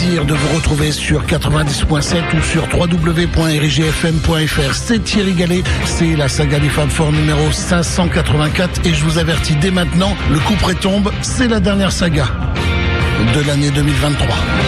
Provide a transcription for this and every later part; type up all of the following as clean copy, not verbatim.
plaisir de vous retrouver sur 90.7 ou sur www.rigfm.fr. C'est Thierry Gallet, c'est la saga des Fab Four numéro 584 et je vous avertis dès maintenant, le coup près tombe, c'est la dernière saga de l'année 2023.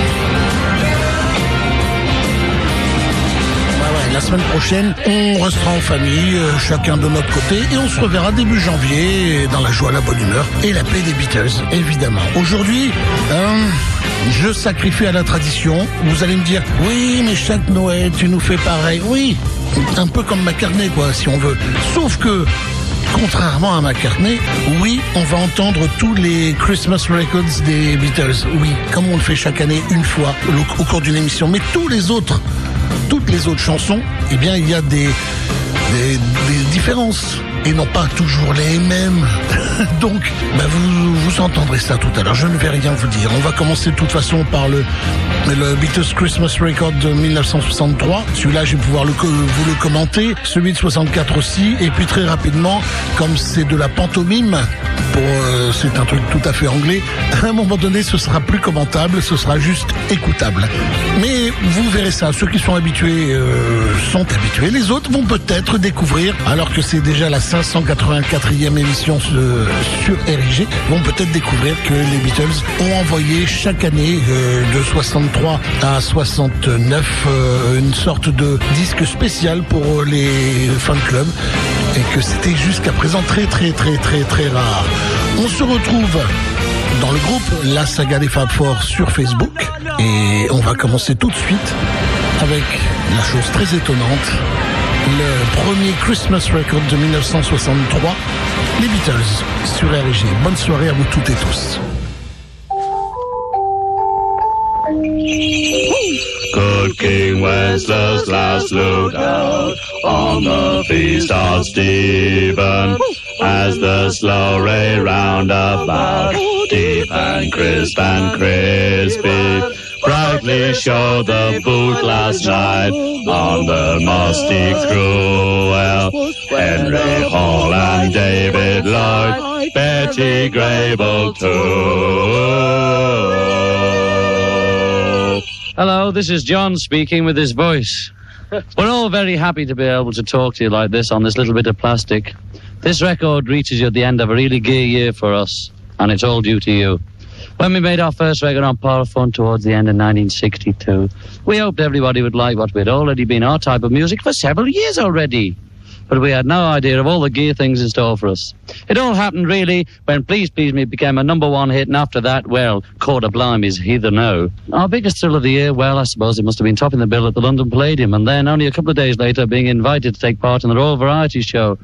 La semaine prochaine, on restera en famille, chacun de notre côté, et on se reverra début janvier dans la joie, la bonne humeur et la paix des Beatles, évidemment. Aujourd'hui, je sacrifie à la tradition. Vous allez me dire, oui, mais chaque Noël, tu nous fais pareil. Oui, un peu comme McCartney, quoi, si on veut. Sauf que, contrairement à McCartney, oui, on va entendre tous les Christmas Records des Beatles. Oui, comme on le fait chaque année, une fois, au cours d'une émission. Mais toutes les autres chansons, eh bien, il y a des différences et non pas toujours les mêmes. Donc, vous entendrez ça tout à l'heure. Je ne vais rien vous dire. On va commencer de toute façon par le Beatles Christmas Record de 1963. Celui-là, je vais pouvoir vous le commenter. Celui de 64 aussi. Et puis très rapidement, comme c'est de la pantomime, c'est un truc tout à fait anglais, à un moment donné, ce sera plus commentable, ce sera juste écoutable. Mais vous verrez ça. Ceux qui sont habitués sont habitués. Les autres vont peut-être découvrir, alors que c'est déjà la 584e émission sur RIG, vont peut-être découvrir que les Beatles ont envoyé chaque année de 63 à 69 une sorte de disque spécial pour les fan clubs et que c'était jusqu'à présent très très très très très rare. On se retrouve dans le groupe La Saga des Fab Four sur Facebook et on va commencer tout de suite avec la chose très étonnante, le premier Christmas Record de 1963, les Beatles sur RIG. Bonne soirée à vous toutes et tous. Good King Wenceslas looked out on the feast of Stephen as the sleigh round about, deep and crisp and crispy, brightly showed the boot last night on the musty cruel. Henry Hall and David Lloyd, Betty Grable too. Hello, this is John speaking with his voice. We're all very happy to be able to talk to you like this on this little bit of plastic. This record reaches you at the end of a really gay year for us, and it's all due to you. When we made our first record on Parlophone towards the end of 1962, we hoped everybody would like what had already been our type of music for several years already. But we had no idea of all the gay things in store for us. It all happened, really, when Please Please Me became a #1 hit, and after that, well, Corda Blimey's Heather No. Our biggest thrill of the year, well, I suppose it must have been topping the bill at the London Palladium, and then, only a couple of days later, being invited to take part in the Royal Variety Show.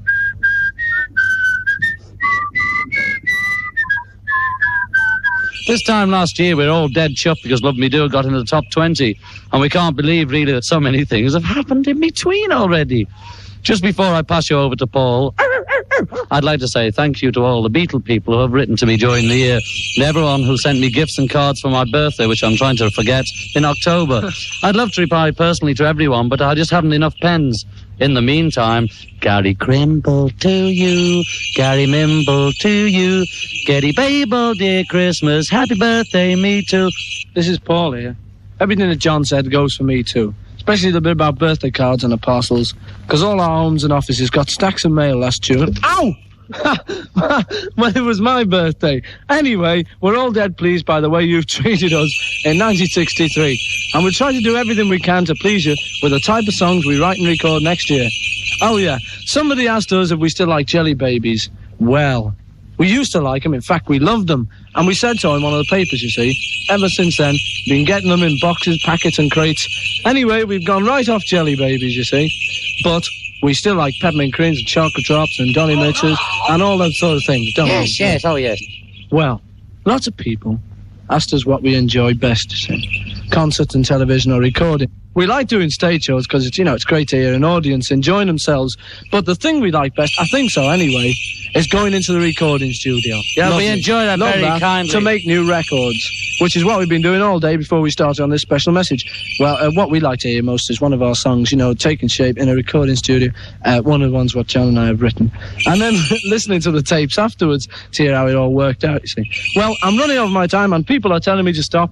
This time last year, we were all dead chuffed because Love Me Do got into the top 20, and we can't believe, really, that so many things have happened in between already. Just before I pass you over to Paul, I'd like to say thank you to all the Beatle people who have written to me during the year, and everyone who sent me gifts and cards for my birthday, which I'm trying to forget, in October. I'd love to reply personally to everyone, but I just haven't enough pens. In the meantime, Gary Crimble to you, Gary Mimble to you, Getty Babel, dear Christmas, happy birthday, me too. This is Paul here. Everything that John said goes for me too. Especially the bit about birthday cards and the parcels, because all our homes and offices got stacks of mail last June. Ow! Well, it was my birthday. Anyway, we're all dead pleased by the way you've treated us in 1963, and we'll try to do everything we can to please you with the type of songs we write and record next year. Oh yeah, somebody asked us if we still like Jelly Babies. Well, we used to like them. In fact, we loved them. And we said so in one of the papers, you see. Ever since then, been getting them in boxes, packets and crates. Anyway, we've gone right off Jelly Babies, you see. But we still like Peppermint Creams and Chocolate Drops and Dolly Mitchers and all that sort of things, don't we? Yes, oh yes. Well, lots of people asked us what we enjoy best, you see. Concerts and television or recording. we like doing stage shows because it's great to hear an audience enjoying themselves. But the thing we like best, I think so anyway, is going into the recording studio. Yeah, we enjoy that very kindly. To make new records, which is what we've been doing all day before we started on this special message. Well, what we like to hear most is one of our songs, taking shape in a recording studio. One of the ones what John and I have written. And then listening to the tapes afterwards to hear how it all worked out, you see. Well, I'm running over my time and people are telling me to stop.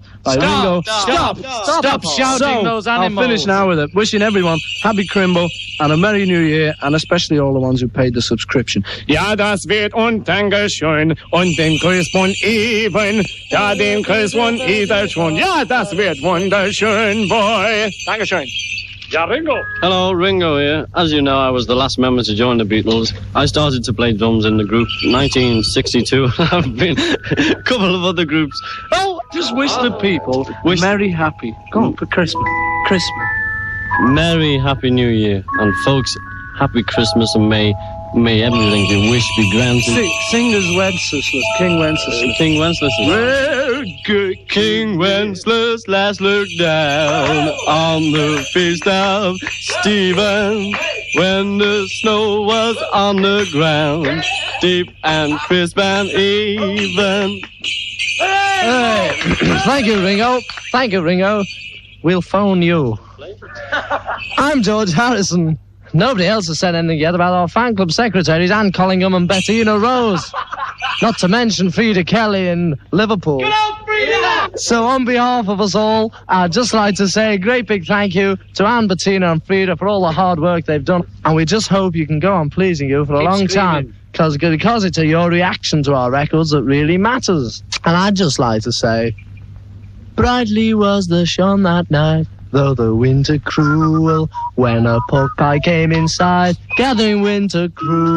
Stop shouting those animals. I'll finish now with it. Wishing everyone happy Crimble and a Merry New Year, and especially all the ones who paid the subscription. Ja, das wird und Dankeschön und den Grüß von Eben. Ja, den Grüß von Eder schon. Ja, das wird wunderschön, boy. Dankeschön. Ja, Ringo. Hello, Ringo here. As you know, I was the last member to join the Beatles. I started to play drums in the group 1962. I've been a couple of other groups. Oh, just wish the people Merry Happy. Go on, for Christmas. Merry Happy New Year. And folks, Happy Christmas, and may everything you wish be granted. Sing as Wenceslas, King Wenceslas. King Wenceslas. Well, good King Wenceslas last looked down on the feast of Stephen, when the snow was on the ground, deep and crisp and even. Hey. Thank you, Ringo. We'll phone you. I'm George Harrison. Nobody else has said anything yet about our fan club secretaries, Anne Collingham and Bettina Rose. Not to mention Frida Kelly in Liverpool. Get out, Frida! So on behalf of us all, I'd just like to say a great big thank you to Anne, Bettina and Frida for all the hard work they've done. And we just hope you can go on pleasing you for a long time. Because it's your reaction to our records that really matters. And I'd just like to say, brightly was the sun that night, though the winter cruel, when a pork pie came inside, gathering winter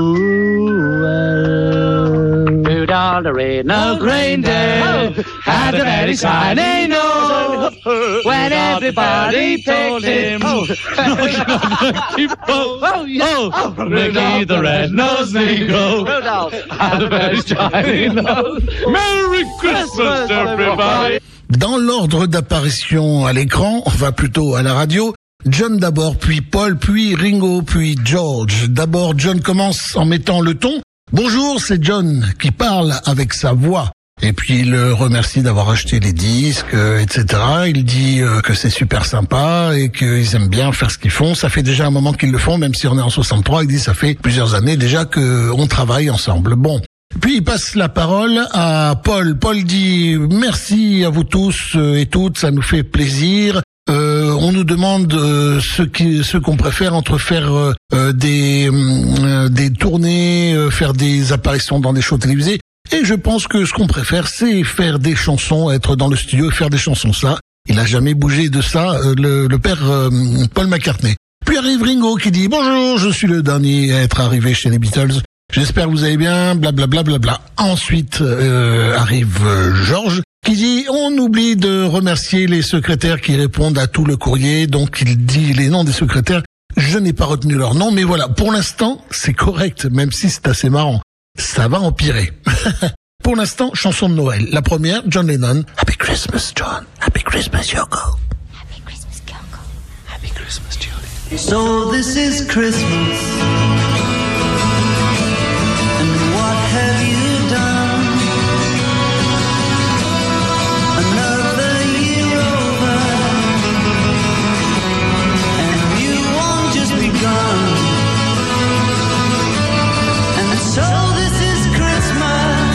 cruel. Rudolph the red-nosed reindeer had a very shiny nose. When everybody told him, Ricky the red-nosed Negro had a very shiny nose. Merry Christmas, everybody! Dans l'ordre d'apparition à l'écran, enfin plutôt à la radio, John d'abord, puis Paul, puis Ringo, puis George. D'abord, John commence en mettant le ton. Bonjour, c'est John qui parle avec sa voix. Et puis il remercie d'avoir acheté les disques, etc. Il dit que c'est super sympa et qu'ils aiment bien faire ce qu'ils font. Ça fait déjà un moment qu'ils le font, même si on est en 63. Il dit ça fait plusieurs années déjà qu'on travaille ensemble. Bon. Puis il passe la parole à Paul. Paul dit merci à vous tous et toutes, ça nous fait plaisir. On nous demande ce qu'on préfère entre faire des tournées, faire des apparitions dans des shows télévisés. Et je pense que ce qu'on préfère, c'est faire des chansons, être dans le studio et faire des chansons. Ça, il a jamais bougé de ça, le père Paul McCartney. Puis arrive Ringo qui dit bonjour, je suis le dernier à être arrivé chez les Beatles. J'espère que vous allez bien, blablabla. Bla, bla, bla. Ensuite arrive George qui dit on oublie de remercier les secrétaires qui répondent à tout le courrier. Donc il dit les noms des secrétaires. Je n'ai pas retenu leur nom, mais voilà, pour l'instant c'est correct, même si c'est assez marrant. Ça va empirer. Pour l'instant, chanson de Noël. La première, John Lennon. Happy Christmas, John. Happy Christmas, Yoko. Happy Christmas, Yoko. Happy Christmas, Julie. So this is Christmas. Have you done another year over, and you won't just begun, and so this is Christmas.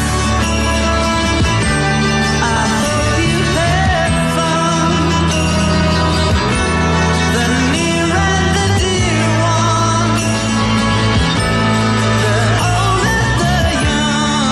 I hope you've had fun, the near and the dear one, the old and the young.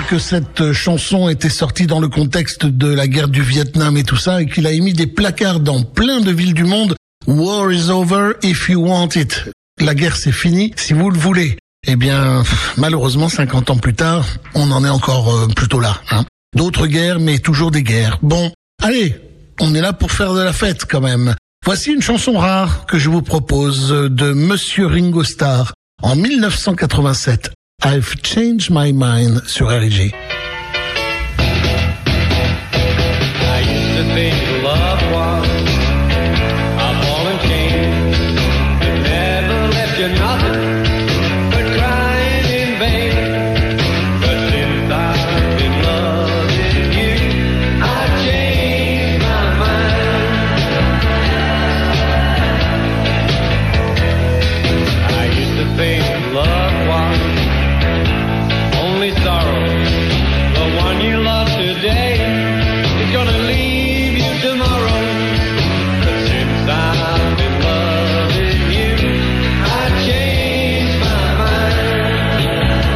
que cette chanson était sortie dans le contexte de la guerre du Vietnam et tout ça, et qu'il a émis des placards dans plein de villes du monde. War is over if you want it. La guerre c'est fini si vous le voulez. Eh bien, malheureusement, 50 ans plus tard, on en est encore plutôt là. Hein. D'autres guerres, mais toujours des guerres. Bon, allez, on est là pour faire de la fête quand même. Voici une chanson rare que je vous propose de Monsieur Ringo Starr en 1987. I've Changed My Mind sur R.I.G. I used to think love was a ball and chain. It never left you nothing but crying in vain. But since I've been loving you, I've changed my mind. I used to think love was only sorrow. The one you love today is gonna leave you tomorrow. But since I've been loving you, I've changed my mind.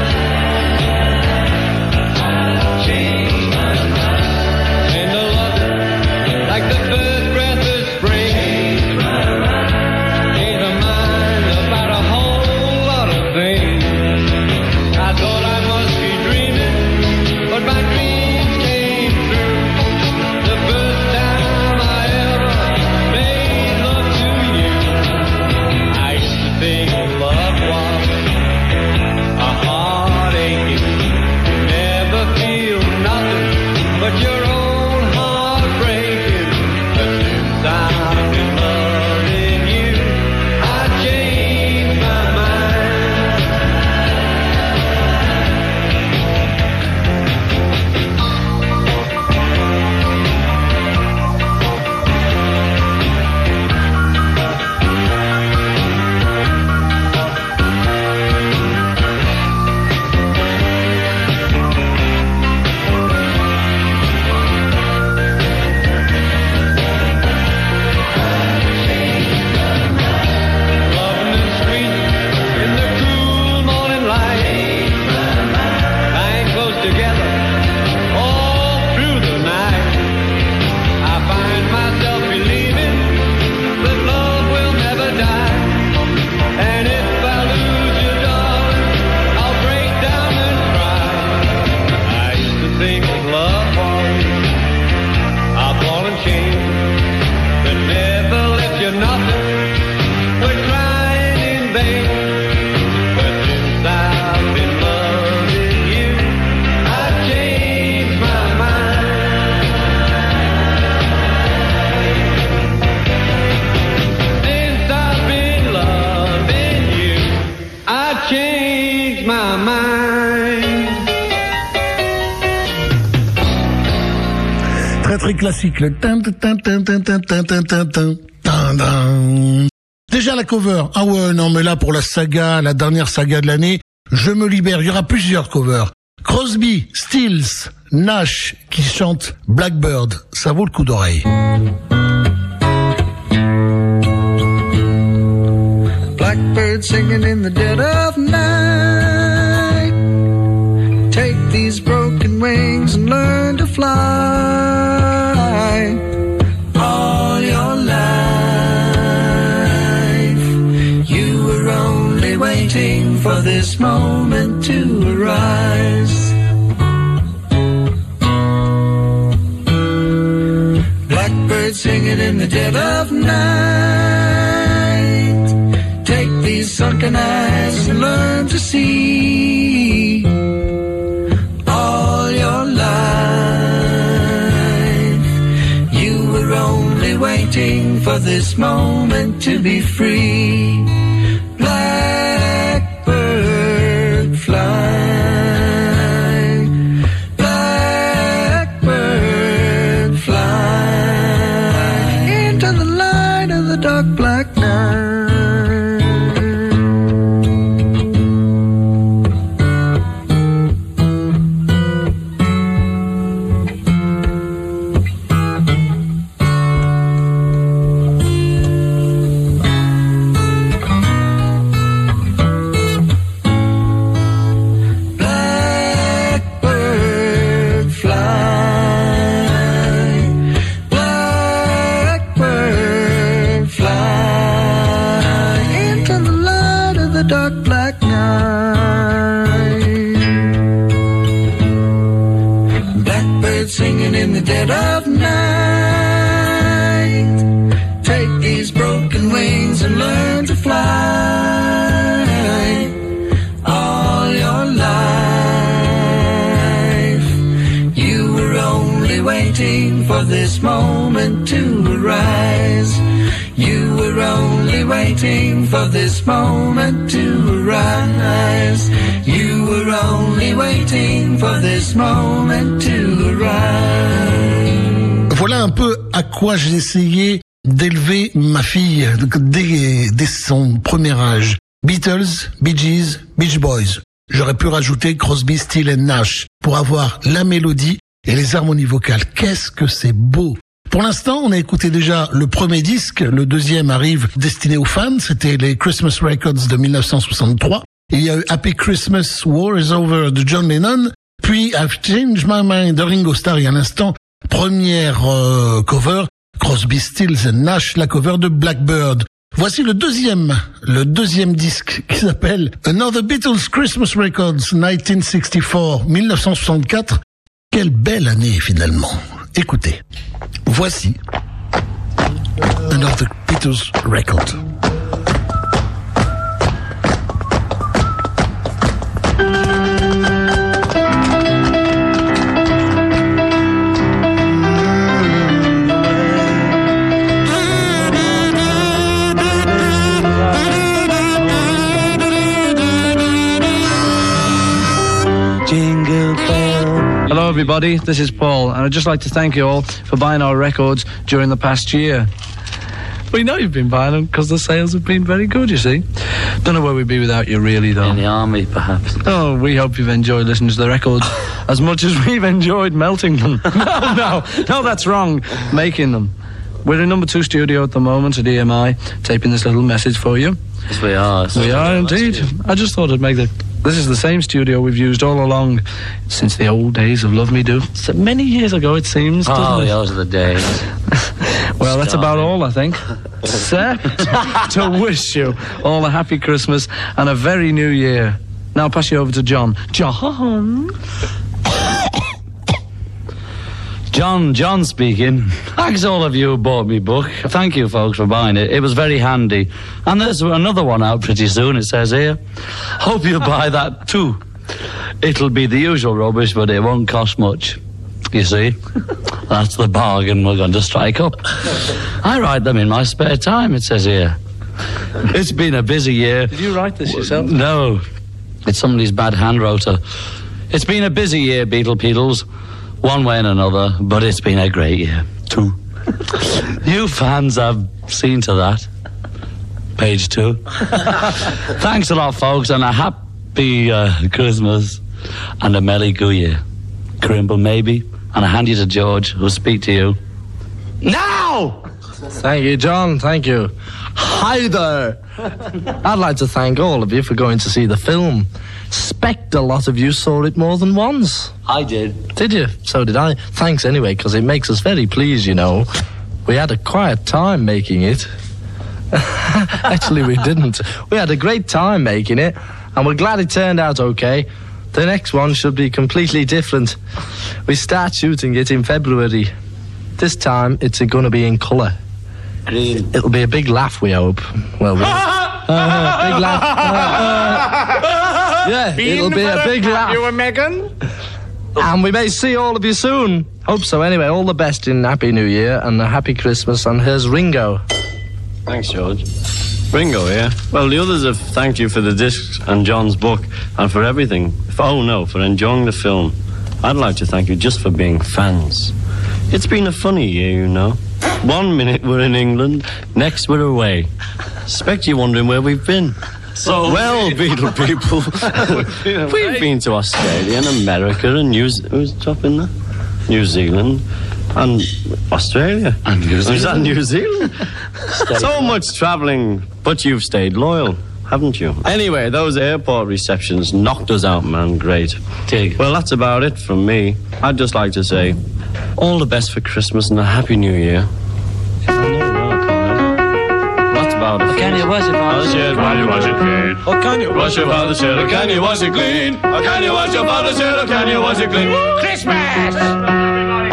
I've changed my mind. And the love, like the first breath of spring, changed my mind about a whole lot of things. I thought I must be dreaming, but my dreams came true. The first time I ever made love to you. I used to think love was a heartache. You never feel nothing but your own heart breaking. But since I've been loving you, I've changed my mind. Loving the street in the cool morning light, lying close together all through the night. I find myself believing that love will never die. And if I lose you, darling, I'll break down and cry. I used to think love was a ball and chain that never left you nothing but crying in vain. But since I've been loving you, I've changed my mind. Since I've been loving you, I've changed my mind. Très très classique, le tin tin tin tin tin tin tin tin tin tin tin. Déjà la cover. Ah ouais, non mais là pour la saga, la dernière saga de l'année, je me libère. Il y aura plusieurs covers. Crosby, Stills, Nash qui chante Blackbird. Ça vaut le coup d'oreille. Blackbird singing in the dead of night. Take these broken wings and learn to fly. All your life, you were only waiting for this moment to arise. Blackbird singing in the dead of night. Take these sunken eyes and learn to see. All your life, you were only waiting for this moment to be free. Blackbird fly, blackbird fly into the light of the dark black night. blackbirds singing in the dead of night. Take these broken wings and learn to fly. All your life, you were only waiting for this moment to arise. You were only waiting for this moment to arise. You were only waiting for this moment to arise. Voilà un peu à quoi j'ai essayé d'élever ma fille dès son premier âge. Beatles, Bee Gees, Beach Boys. J'aurais pu rajouter Crosby, Stills & Nash pour avoir la mélodie et les harmonies vocales. Qu'est-ce que c'est beau! Pour l'instant, on a écouté déjà le premier disque, le deuxième arrive destiné aux fans, c'était les Christmas Records de 1963. Il y a eu Happy Christmas, War is Over de John Lennon, puis I've Changed My Mind de Ringo Starr il y a un instant, première cover, Crosby, Stills & Nash, la cover de Blackbird. Voici le deuxième disque qui s'appelle Another Beatles Christmas Records 1964. Quelle belle année finalement. Écoutez, voici Another Beatles Record. Hello everybody, this is Paul, and I'd just like to thank you all for buying our records during the past year. We know you've been buying them because the sales have been very good, you see. Don't know where we'd be without you really, though. In the army, perhaps. Oh, we hope you've enjoyed listening to the records as much as we've enjoyed melting them. No, that's wrong. Making them. We're in number 2 studio at the moment at EMI, taping this little message for you. Yes, we are. We are indeed. I just thought I'd make This is the same studio we've used all along since the old days of Love Me Do. So many years ago, it seems, doesn't it? Those are the days. Well, that's about all, I think. Except to wish you all a happy Christmas and a very new year. Now I'll pass you over to John. John speaking. Thanks all of you who bought me book. Thank you folks for buying it. It was very handy. And there's another one out pretty soon, it says here. Hope you buy that too. It'll be the usual rubbish, but it won't cost much. You see? That's the bargain we're going to strike up. I write them in my spare time, it says here. It's been a busy year. Did you write this yourself? No. It's somebody's bad hand rotor. It's been a busy year, Beatles. One way and another, but it's been a great year, too. You fans have seen to that. Page 2. Thanks a lot, folks, and a happy Christmas and a merry good year. Crimble, maybe, and I hand you to George, who'll speak to you now! Thank you, John. Thank you. Hi there. I'd like to thank all of you for going to see the film. Expect a lot of you saw it more than once. I did. Did you? So did I. Thanks anyway, because it makes us very pleased, you know. We had a quiet time making it. Actually, we didn't. We had a great time making it, and we're glad it turned out okay. The next one should be completely different. We start shooting it in February. This time, it's going to be in colour. Green. It'll be a big laugh, we hope. Well, big laugh. Yeah, it'll be a big laugh. You and Megan? And we may see all of you soon. Hope so. Anyway, all the best in Happy New Year and a Happy Christmas. And here's Ringo. Thanks, George. Ringo here. Well, the others have thanked you for the discs and John's book and for everything. For enjoying the film. I'd like to thank you just for being fans. It's been a funny year, you know. 1 minute we're in England, next we're away. Expect you're wondering where we've been. Well, Beatle people, we've been to Australia and America and who's top in there? New Zealand and Australia. And New Zealand. Is that New Zealand? So much travelling, but you've stayed loyal, haven't you? Anyway, those airport receptions knocked us out, man. Great. Dig. Well, that's about it from me. I'd just like to say all the best for Christmas and a Happy New Year. That's about it. Can you wash your father's shirt? Can you wash it clean? Oh, can you Wash your father's shirt, or can you wash it clean? Or can you wash your father's shirt, or can you wash it clean? Christmas!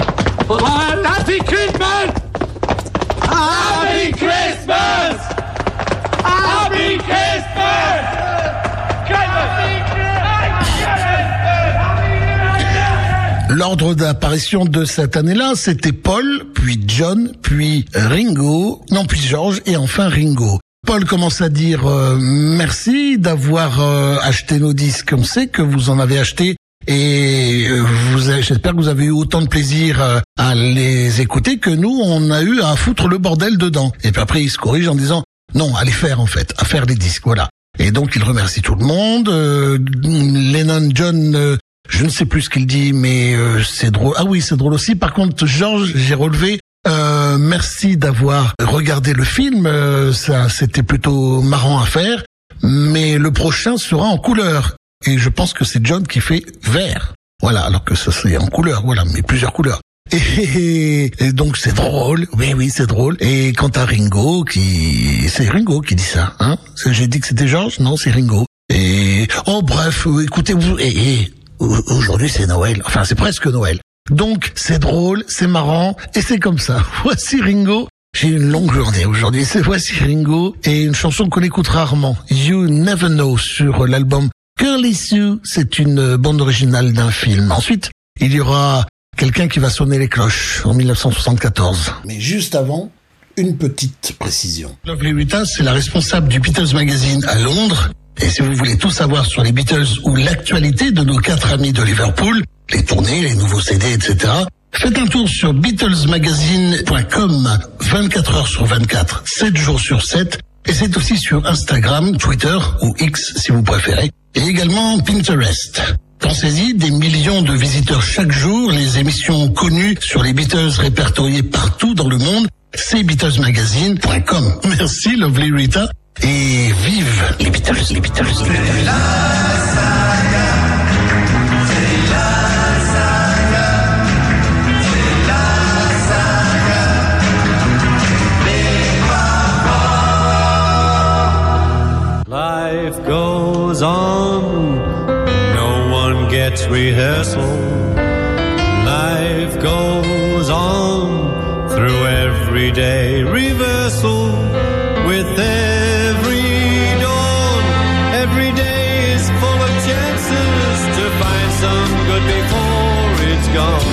l'ordre d'apparition de cette année-là, c'était Paul, puis John, puis Ringo, non, puis George, et enfin Ringo. Paul commence à dire merci d'avoir acheté nos disques. On sait que vous en avez acheté et j'espère que vous avez eu autant de plaisir à les écouter que nous, on a eu à foutre le bordel dedans. Et puis après, il se corrige en disant non, à les faire en fait, à faire les disques, voilà. Et donc, il remercie tout le monde. Lennon, John, je ne sais plus ce qu'il dit, mais c'est drôle. Ah oui, c'est drôle aussi. Par contre, George, j'ai relevé... merci d'avoir regardé le film, ça c'était plutôt marrant à faire, mais le prochain sera en couleur. Et je pense que c'est John qui fait vert. Voilà, alors que ça c'est en couleur, voilà, mais plusieurs couleurs. Et donc c'est drôle, oui c'est drôle. Et quant à Ringo, c'est Ringo qui dit ça, hein. J'ai dit que c'était George, non c'est Ringo. Et oh bref, écoutez, aujourd'hui c'est Noël, enfin c'est presque Noël. Donc, c'est drôle, c'est marrant, et c'est comme ça. Voici Ringo. J'ai une longue journée aujourd'hui. Voici Ringo, et une chanson qu'on écoute rarement. You Never Know, sur l'album Curly Sue. C'est une bande originale d'un film. Ensuite, il y aura quelqu'un qui va sonner les cloches en 1974. Mais juste avant, une petite précision. Lovely Rita, c'est la responsable du Beatles Magazine à Londres. Et si vous voulez tout savoir sur les Beatles ou l'actualité de nos 4 amis de Liverpool, les tournées, les nouveaux CD, etc., faites un tour sur BeatlesMagazine.com 24 heures sur 24, 7 jours sur 7. Et c'est aussi sur Instagram, Twitter ou X si vous préférez. Et également Pinterest. Pensez-y, des millions de visiteurs chaque jour, les émissions connues sur les Beatles répertoriées partout dans le monde, c'est BeatlesMagazine.com. Merci Lovely Rita. Et vive les Beatles, les Beatles, les Beatles. Life goes on, no one gets rehearsal. Life goes on through everyday reversal. With every dawn, every day is full of chances to find some good before it's gone.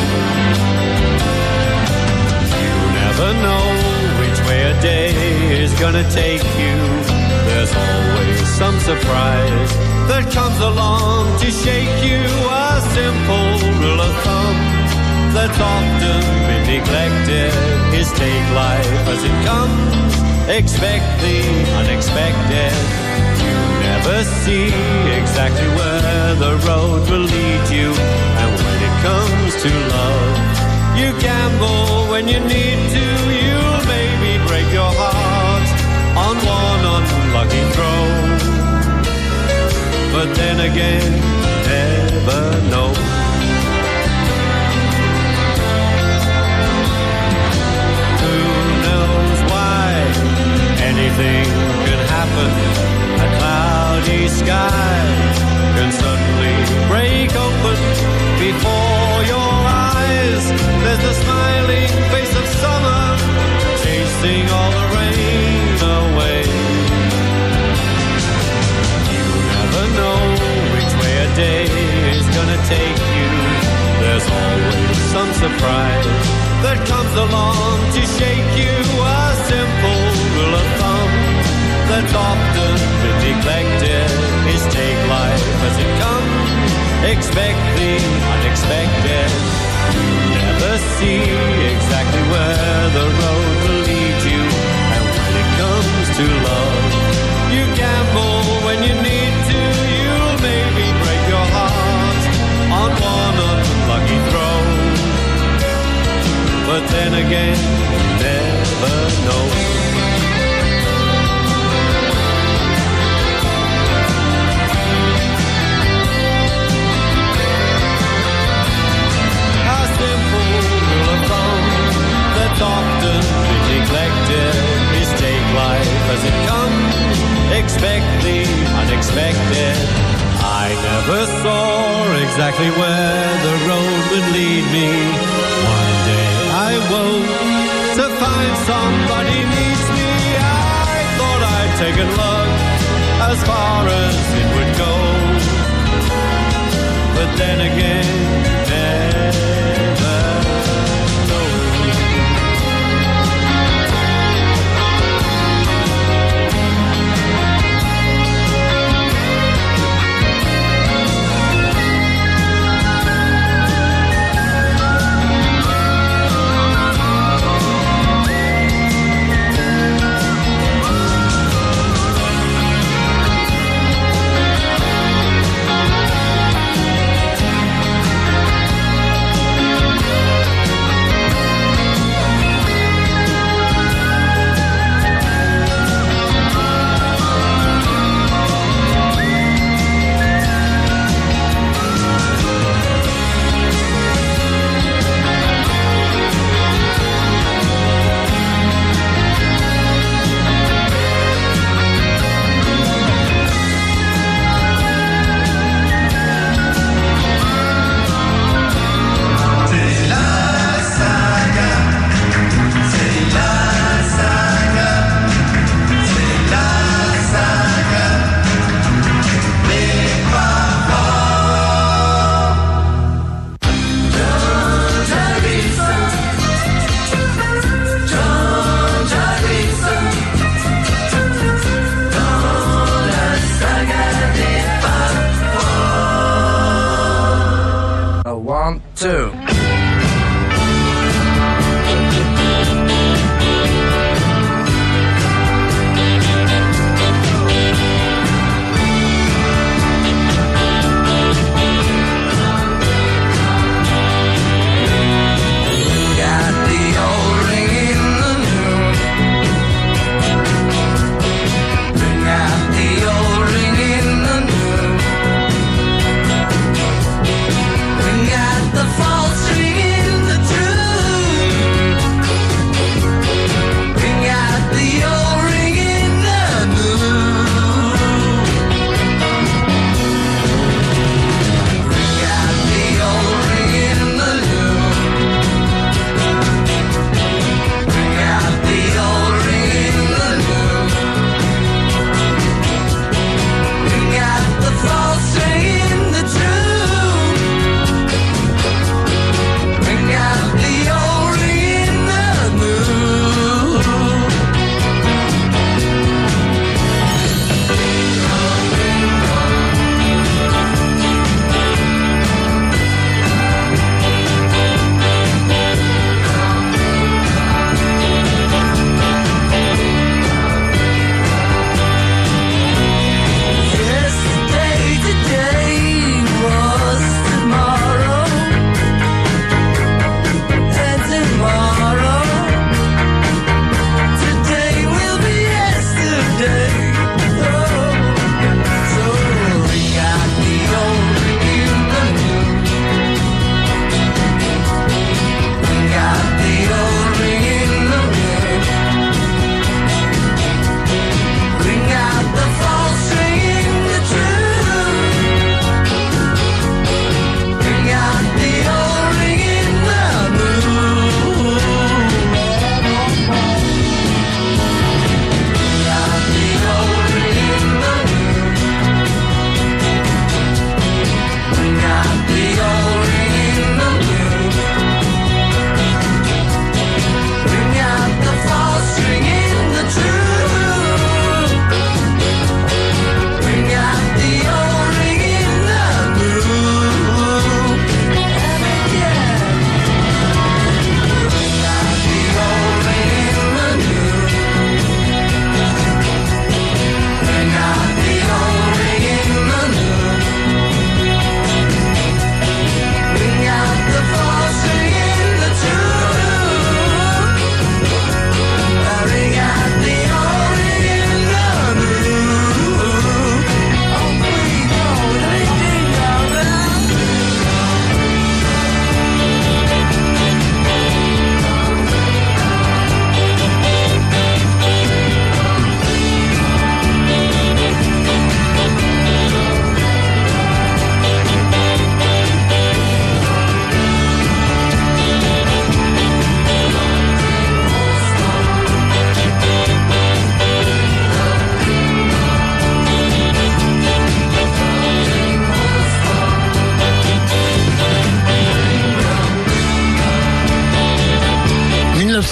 You never know which way a day is gonna take you. There's always some surprise that comes along to shake you. A simple rule of thumb that's often been neglected is take life as it comes. Expect the unexpected. You never see exactly where the road will lead you. And when it comes to love, you gamble when you need to. You'll maybe break your heart on one unlucky throw. But then again, never know. Anything can happen. A cloudy sky can suddenly break open before your eyes. There's the smiling face of summer chasing all the rain away. You never know which way a day is gonna take you. There's always some surprise that comes along to shake you. A simple rule of thumb that's often been neglected is take life as it comes. Expect the unexpected. You never see exactly where the road will lead you. And when it comes to love, you gamble when you need to. You'll maybe break your heart on one unlucky throw. But then again, you never know. A simple rule of thumb that's often been neglected is take life as it comes. Expect the unexpected. I never saw exactly where the road would lead me. One day I woke to find somebody needs me. I thought I'd taken love as far as it would go. But then again,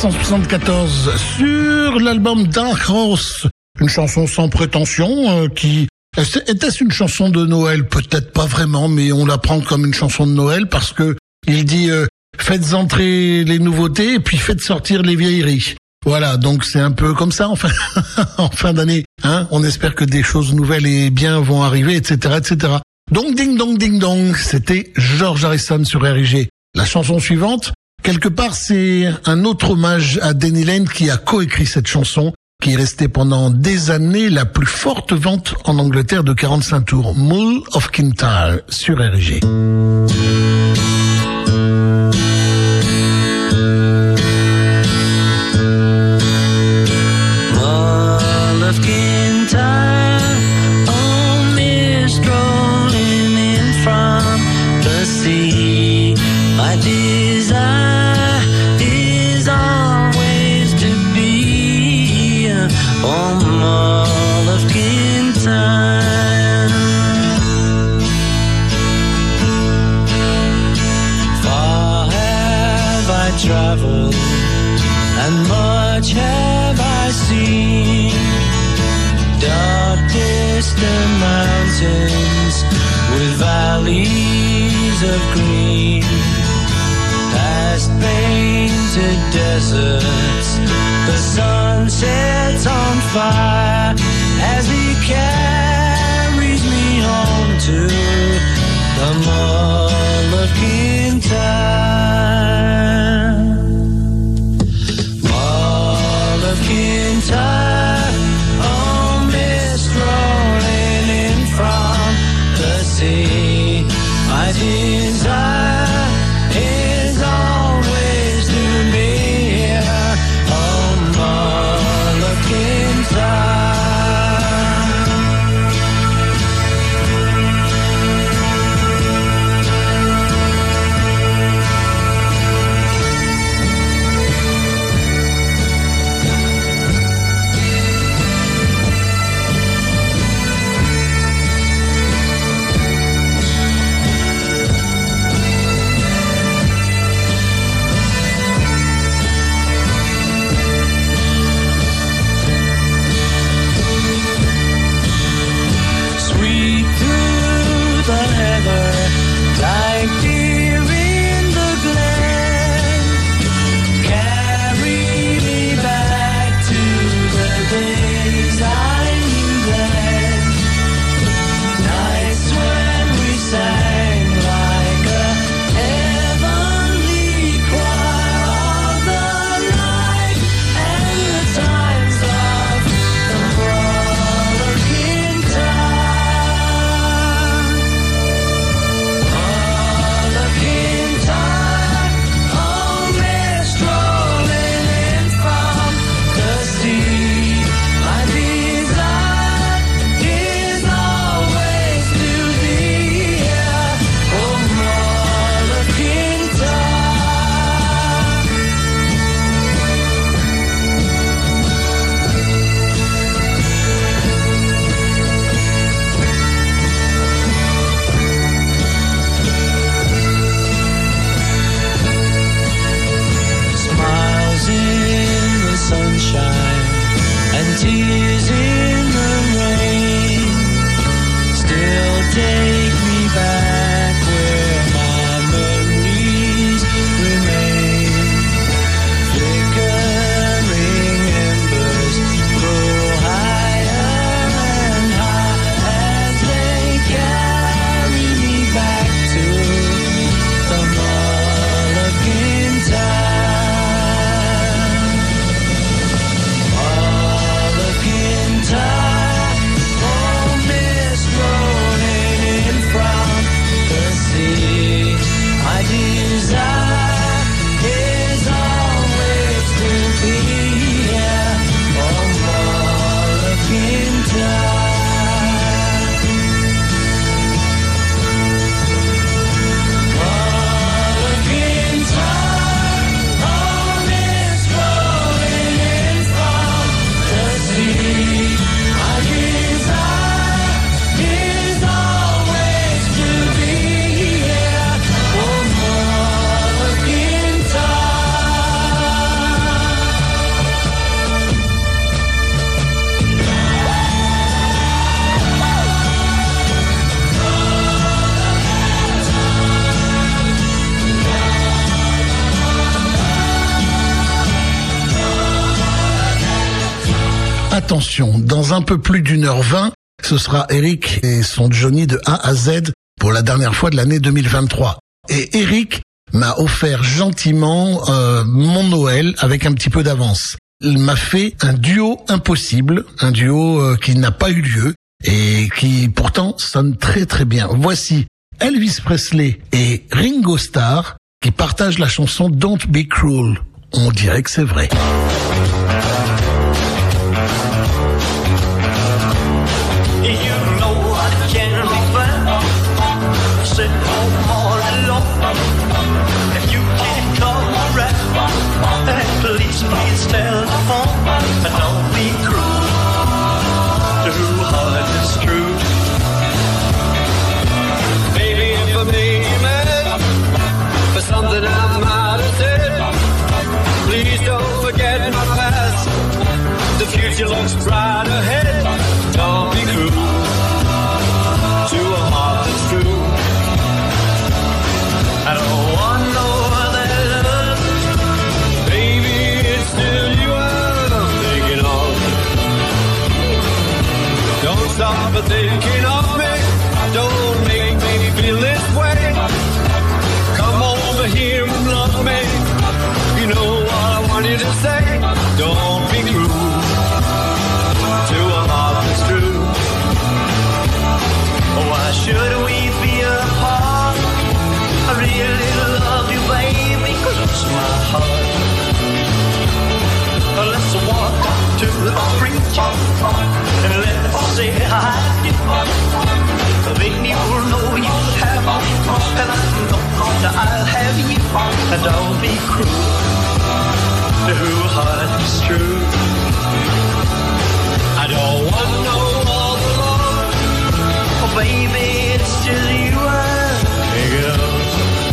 1974 sur l'album Dark Horse, une chanson sans prétention qui était-ce une chanson de Noël? Peut-être pas vraiment, mais on la prend comme une chanson de Noël parce que il dit faites entrer les nouveautés et puis faites sortir les vieilleries. Voilà, donc c'est un peu comme ça en fin d'année, hein. On espère que des choses nouvelles et bien vont arriver, etc., etc. Donc ding dong, c'était George Harrison sur RIG. La chanson suivante, quelque part, c'est un autre hommage à Denny Laine qui a coécrit cette chanson, qui est restée pendant des années la plus forte vente en Angleterre de 45 tours. Mull of Kintyre sur RIG. Mull of Kintyre, only strolling in from the sea. My desire is always to be on Mull of Kintyre. Far have I traveled, and much have I seen. Dark distant mountains with valleys of green, past painted deserts, the sun sets on fire as he carries me home to the Mull of Kintyre. Mull of Kintyre, only strolling in from the sea. My desire is always to be here on Mull of Kintyre. Sweep through the heather like deer in the glen. Carry me back to the days I knew then. Nights when we sang like a heavenly choir of the night, and the times of the Mull of Kintyre. Mull of Kintyre, only strolling in from the sea. My desire is always to be here, oh Mull of Kintyre. Smiles in the sunshine and tears in the rain still take me back where my memories remain. Flickering embers grow higher and high as they carry me back to the Mull of Kintyre. Mull of Kintyre. attention, dans un peu plus d'1h20, ce sera Eric et son Johnny de A à Z pour la dernière fois de l'année 2023. Et Eric m'a offert gentiment mon Noël avec un petit peu d'avance. Il m'a fait un duo impossible, un duo qui n'a pas eu lieu et qui pourtant sonne très très bien. Voici Elvis Presley et Ringo Starr qui partagent la chanson Don't Be Cruel. On dirait que c'est vrai. Please tell the phone, but don't be cruel. Too hard is true. Baby, if I made you mad for something I might have said, please don't forget my past. The future looks bright ahead. Don't be cruel to a heart that's true. I don't want no other love. Baby, it's still you I'm thinking of. Don't stop thinking of me. Don't make me feel this way. Come over here and love me. You know what I want you to say. Don't be cruel to a heart that's true. Why should we be apart? I really love you, baby, 'cause it's my heart. Let's walk up to the preacher and let's say I do. Then you'll know you have me, and I know that I'll have you. And don't be cruel, too hard is true. I don't want no other love. Oh, baby, it's just you I'm thinking of.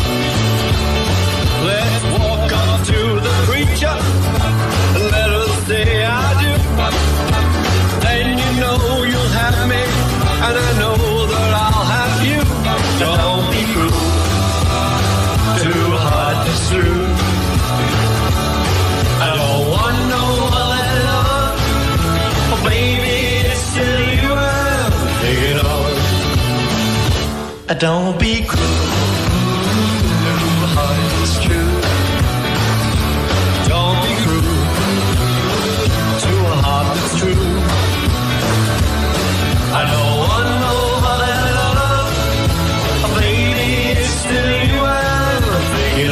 Let's walk up to the preacher and let us say I do. Then you know you'll have me, and I know that I'll have you. Don't be cruel, too hard is true. I don't want no other love. Oh, baby, it's still you I'm thinking of. Don't be cruel, too hard is true. Don't be cruel to a heart that's true. I don't want no other love. Oh, baby, it's still you I'm thinking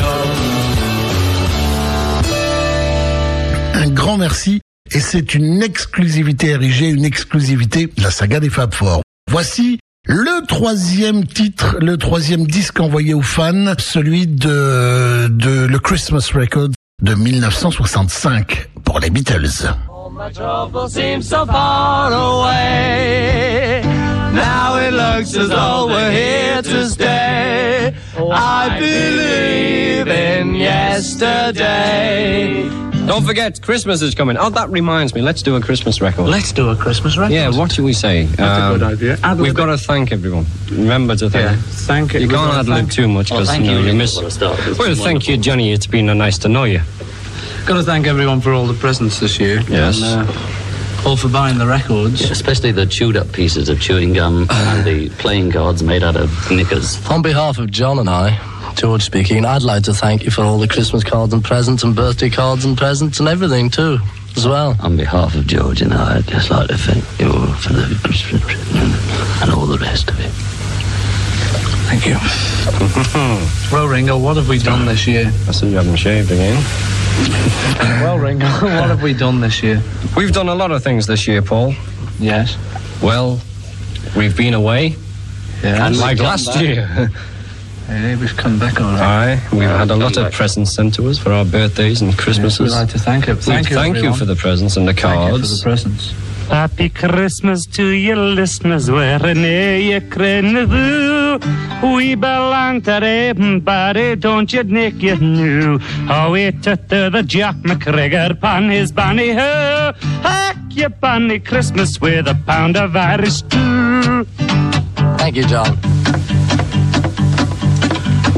of. Un grand merci et c'est une exclusivité RIG, une exclusivité de la saga des Fab Four. Voici le troisième titre, le troisième disque envoyé aux fans, celui de le Christmas Record de 1965 pour les Beatles. My trouble seems so far away. Now it looks as though we're here to stay. I believe in yesterday. Don't forget, Christmas is coming. Oh, that reminds me. Let's do a Christmas record. Let's do a Christmas record. Yeah, what should we say? That's a good idea. We've got to thank everyone. Remember to thank. Yeah, thank you. You can't ad-lib too much because you miss. Well, thank you, Johnny. It's been nice to know you. Got to thank everyone for all the presents this year. Yes. And, all for buying the records. Yeah, especially the chewed-up pieces of chewing gum and the playing cards made out of knickers. On behalf of John and I, George speaking, I'd like to thank you for all the Christmas cards and presents and birthday cards and presents and everything too, as well. On behalf of George and I, I'd just like to thank you for the Christmas present and all the rest of it. Thank you. Well, Ringo, what have we done this year? I said you haven't shaved again. Well, Ringo, what have we done this year? We've done a lot of things this year, Paul. Yes. Well, we've been away. Yeah. And like last year. Hey, we've come back all right. Aye, we've had a lot of presents sent to us for our birthdays and Christmases. Yes, we'd like to thank you. Thank you for the presents and the cards. Thank you for the presents. Happy Christmas to your listeners, wherever you can do. We belong to everybody, don't you, Nick, you knew. How we took to the Jack McGregor upon his bonny hoe. Hack your bonny Christmas with a pound of Irish stew. Thank you, John.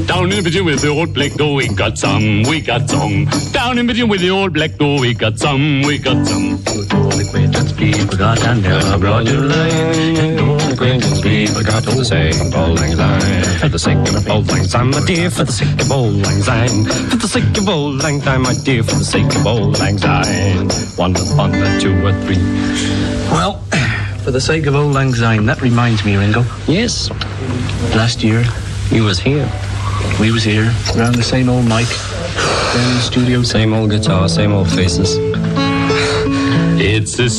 Down in between with the old black door, we got some. Down in between with the old black door, we got some. All acquaintance people got and never brought to line. All acquaintance people got to the same old lang syne. For the sake of old lang syne, my dear, for the sake of old lang syne. For the sake of old lang syne, my dear, for the sake of old lang syne. 1 upon the 2 or 3. Well, for the sake of old lang syne, that reminds me, Ringo. Yes. Last year, You was here. we was here, around the same old mic, down in the studio. Same old guitar, same old faces. It's the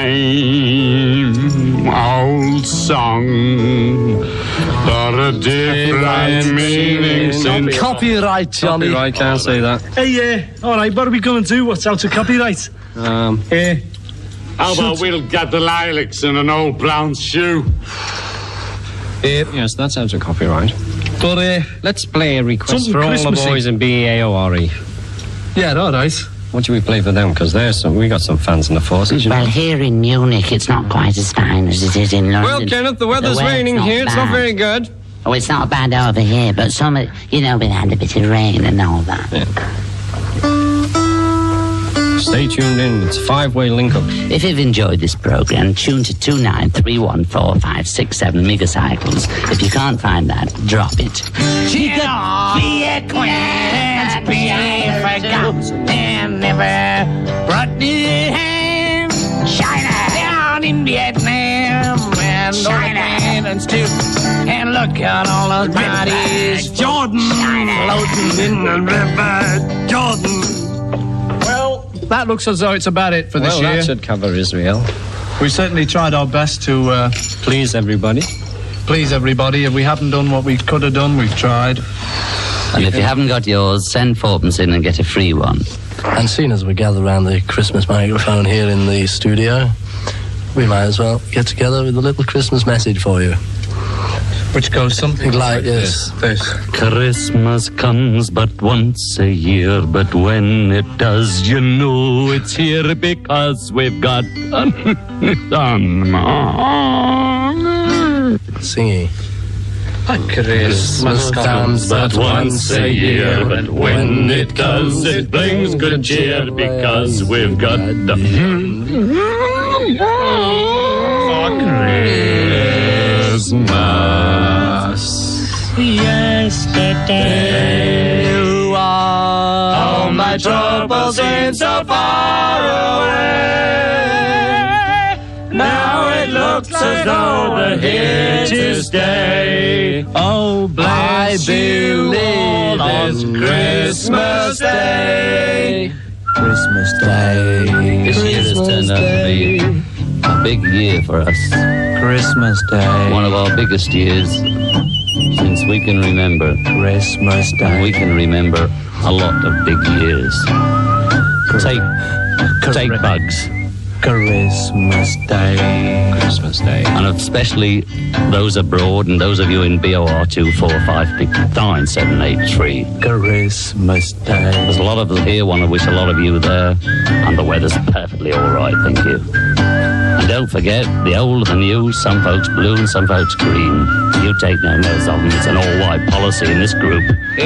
same old song, but a different meaning. Copyright, Johnny. Copyright, can't say that. Hey, all right, what are we going to do? What's out of copyright? How about we'll get the lilacs in an old brown shoe? Yes, that's out of copyright. But, Let's play a request something for all the Christmassy. boys in BAORE. yeah, all right. What should we play for them? Because we got some fans in the forces, you know. Well, here in Munich, it's not quite as fine as it is in London. Well, Kenneth, the weather's raining here. It's not very good. Oh, it's not bad over here, but some, you know, we had a bit of rain and all that. Yeah. Stay tuned in. It's a 5-way link-up. If you've enjoyed this programme, tune to 29314567 megacycles. If you can't find that, drop it. Be acquainted, be forgot, and never brought the hand. China down in Vietnam, and China too. And look at all those bodies. Jordan floating in the river Jordan. Well, that looks as though it's about it for this Well, year. that should cover Israel. We certainly tried our best to Please, everybody. please everybody. If we haven't done what we could have done, we've tried. And if you haven't got yours, send fourpence in and get a free one. And seeing as we gather around the Christmas microphone here in the studio, we might as well get together with a little Christmas message for you. Which goes something Like this. Christmas comes but once a year, but when it does, you know it's here because we've got Singing. Christmas comes but once a year, but when it does, it brings good cheer because we've got Christmas. Yesterday, all my troubles seem so far away. Now it looks as though they're here to stay. Oh, bless you all on Christmas Day. Christmas Day. This year has turned out to be a big year for us. Christmas Day. One of our biggest years since we can remember. Christmas And Day. we can remember a lot of big years. Take bugs. Christmas Day. Christmas Day. And especially those abroad and those of you in BOR 2459783. Christmas Day. There's a lot of us here, want to wish a lot of you there, and the weather's perfectly all right, thank you. And don't forget, the old and new, some folks blue and some folks green. You take no notice of them, it's an all-white policy in this group.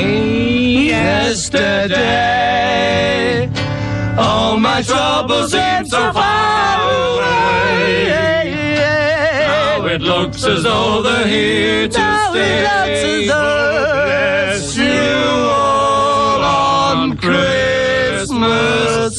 Yesterday, all my troubles seem so far away. Now it looks as though they're here to stay. Bless you all on Christmas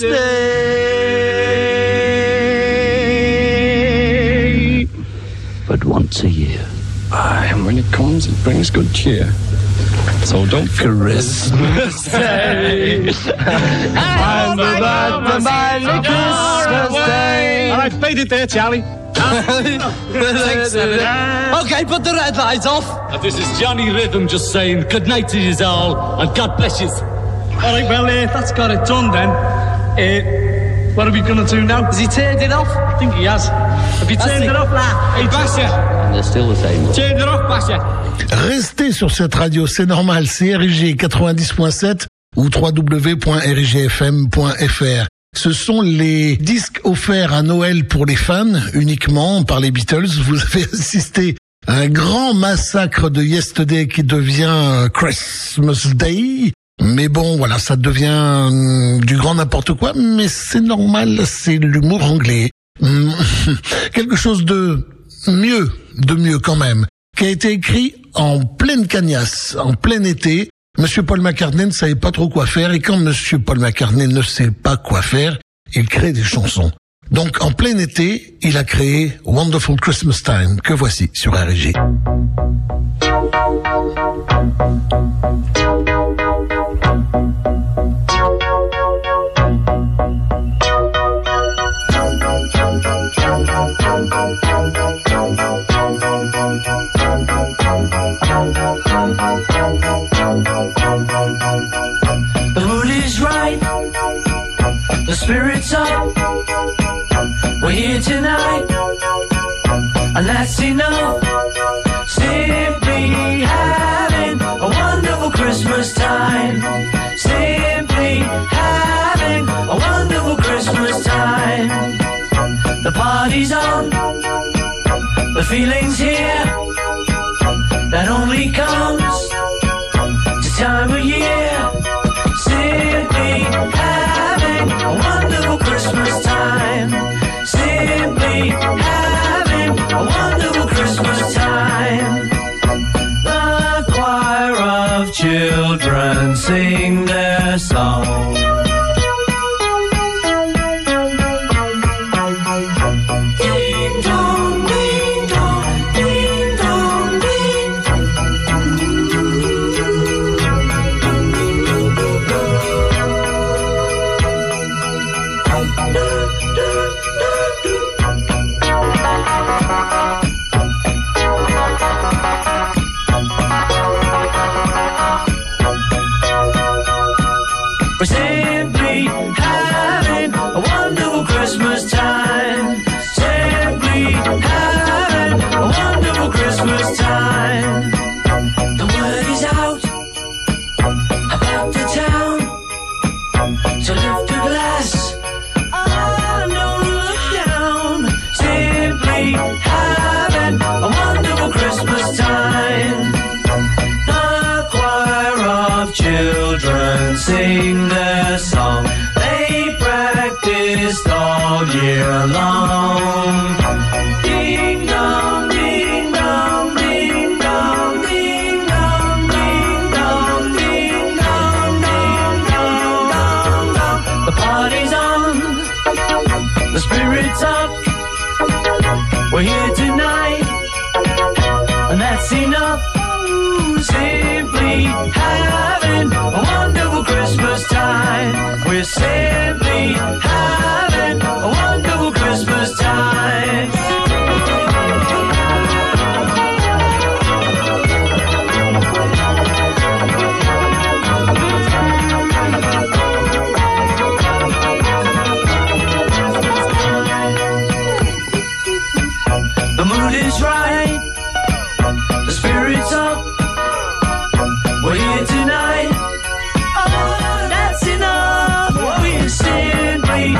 Day. But once a year. And when it comes, it brings good cheer. So don't Christmas Day. I'm about to mind the Christmas Day. All right, beat it there, Charlie. Thanks, Okay, put the red lights off. This is Johnny Rhythm just saying good night to you all, and God bless you. All right, well, that's got it done then. What are we going to do now? Has he turned it off? I think he has. Have you turned it off? Hey, Basha. They're still the same. Turn it off, Basha. Restez sur cette radio, c'est normal, c'est RIG 90.7 ou www.rigfm.fr. Ce sont les disques offerts à Noël pour les fans, uniquement par les Beatles. Vous avez assisté Un grand massacre de Yesterday qui devient Christmas Day. Mais bon, voilà, ça devient du grand n'importe quoi, mais c'est normal, c'est l'humour anglais. Quelque chose de mieux quand même, qui a été écrit en pleine cagnasse, en plein été. Monsieur Paul McCartney ne savait pas trop quoi faire, et quand Monsieur Paul McCartney ne sait pas quoi faire, il crée des chansons. Donc, en plein été, il a créé Wonderful Christmas Time, que voici sur RG. The mood is right, the spirit's up. We're here tonight, and that's enough. Simply having a wonderful Christmas time. Simply having a wonderful Christmas time. The party's on, the feeling's here. That only comes this time of year. Simply having a wonderful Christmas time. Simply having a wonderful Christmas time. The choir of children sing their song. Ding dong, ding dong, ding dong, ding. We're simply having a wonderful Christmas time. Simply having a wonderful Christmas time. The word is out about the town, so lift a glass, oh, don't look down. Simply having a wonderful Christmas time. The choir of children sing their song. They practiced all year long. Ding dong, ding dong, ding dong, ding dong, ding dong, ding dong, ding dong, dong, dong. The party's on, the spirit's up. We're here tonight, and that's enough. Simply having a wonderful Christmas time. We're simply having a wonderful Christmas time. The mood is right, the spirit's up. We're here tonight, oh, that's enough. We're simply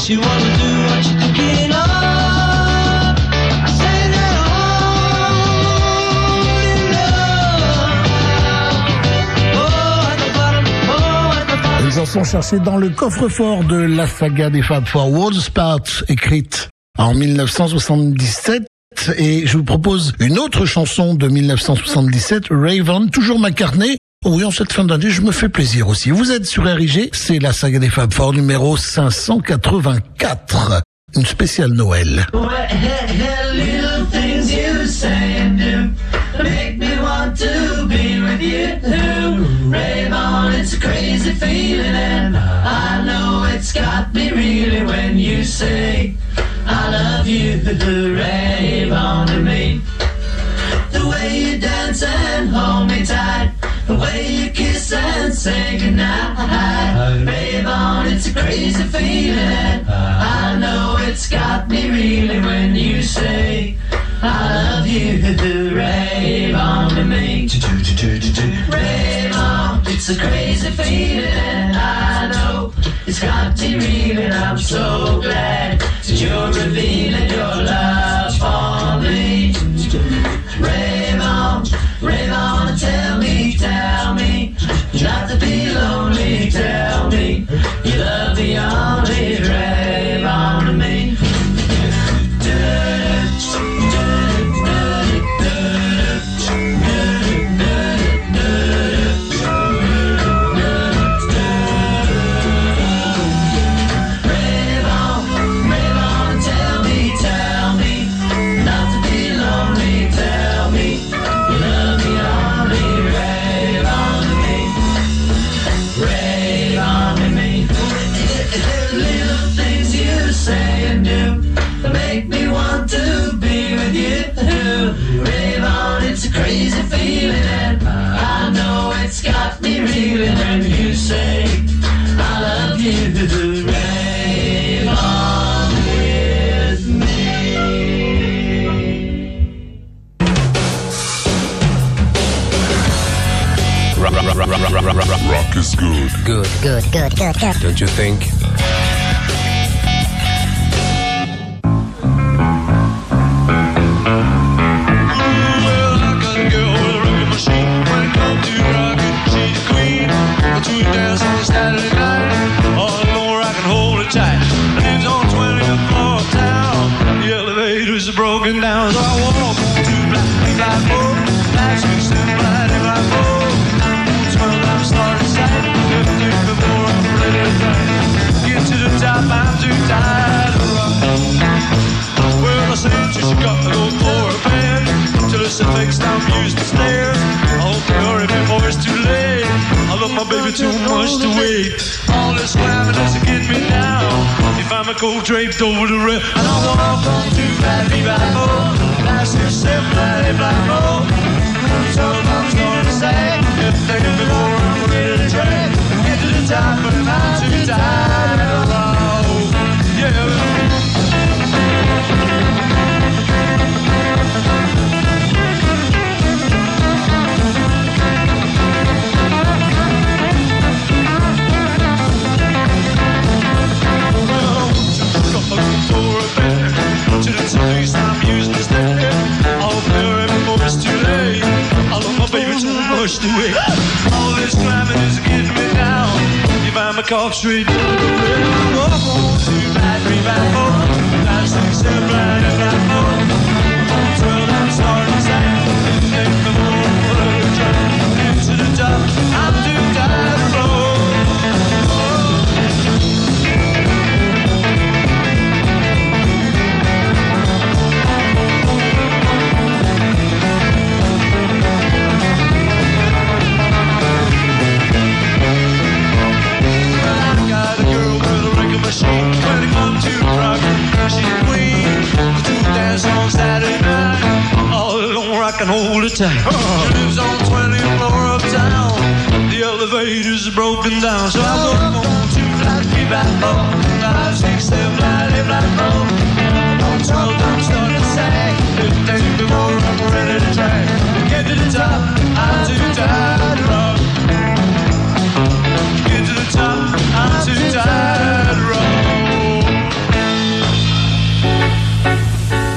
guess you wanna do what you're thinking of. I say that all in love. Oh, at the bottom, oh, at the bottom. Une chanson cherchée dans le coffre-fort de la saga des Fab Four, World's Part, écrite en 1977. Et je vous propose une autre chanson de 1977, Raven, toujours McCartney. Oui, en cette fin d'année, je me fais plaisir aussi. Vous êtes sur RIG, c'est la saga des Fab Four numéro 584. Une spéciale Noël. Well, little things you say and do make me want to be with you. Rave on, it's a crazy feeling, and I know it's got me really when you say I love you. Rave on to me. The way you dance and hold me tight, the way you kiss and say goodnight. Rave on, it's a crazy feeling. I know it's got me really when you say I love you. Rave on to me. Rave on, it's a crazy feeling. I know it's got me really. I'm so glad that you're revealing your love for me. Rave on, and tell me, not to be lonely. Tell me you love me only. Rave on to me. Crazy feeling, and I know it's got me reeling when you say I love you. Rave on with me. Rock is good. Good. Don't you think? Broken down, so I walk to Black Boat. Last week, Black Boat. 12, I'm starting sight. Before I'm ready to die. Get to the top, I'm too tired to rock. Well, I said you got to go for a pen. Till it's fixed, I'm using stairs. I hope you hurry before it's too late. I love my baby too much to wait. All this slamming doesn't get me down. If I'm a cold draped over the rail, and I walk on to Black Boat. Last year, Black Boat. So I'm starting to say, thinking before I'm ready to drag. Get to the top, but I'm too tired to roll. Yeah. To the taste, I'm using the stand. I'll bear it before it's too late. I love my baby too much to wait. All this climbing is getting me down. You find my cough straight to the rail. Walk on to Black Boat. Last thing said, Black Boat. 12, I'm starting to say. Take the more for the train. Get to the top, I'm too tired to roll. Machine, when it comes to rock, she's a queen. To dance on Saturday night, all alone I can hold her tight. She lives on 20th floor uptown. The elevator's broken down, so I walk on to Black Boat. 5, 6, 7, Black Boat. On 12, I'm starting to sag. 15 before I'm ready to drag. Get to the top, I'm too tired to rock. Get to the top, I'm too tired to rock.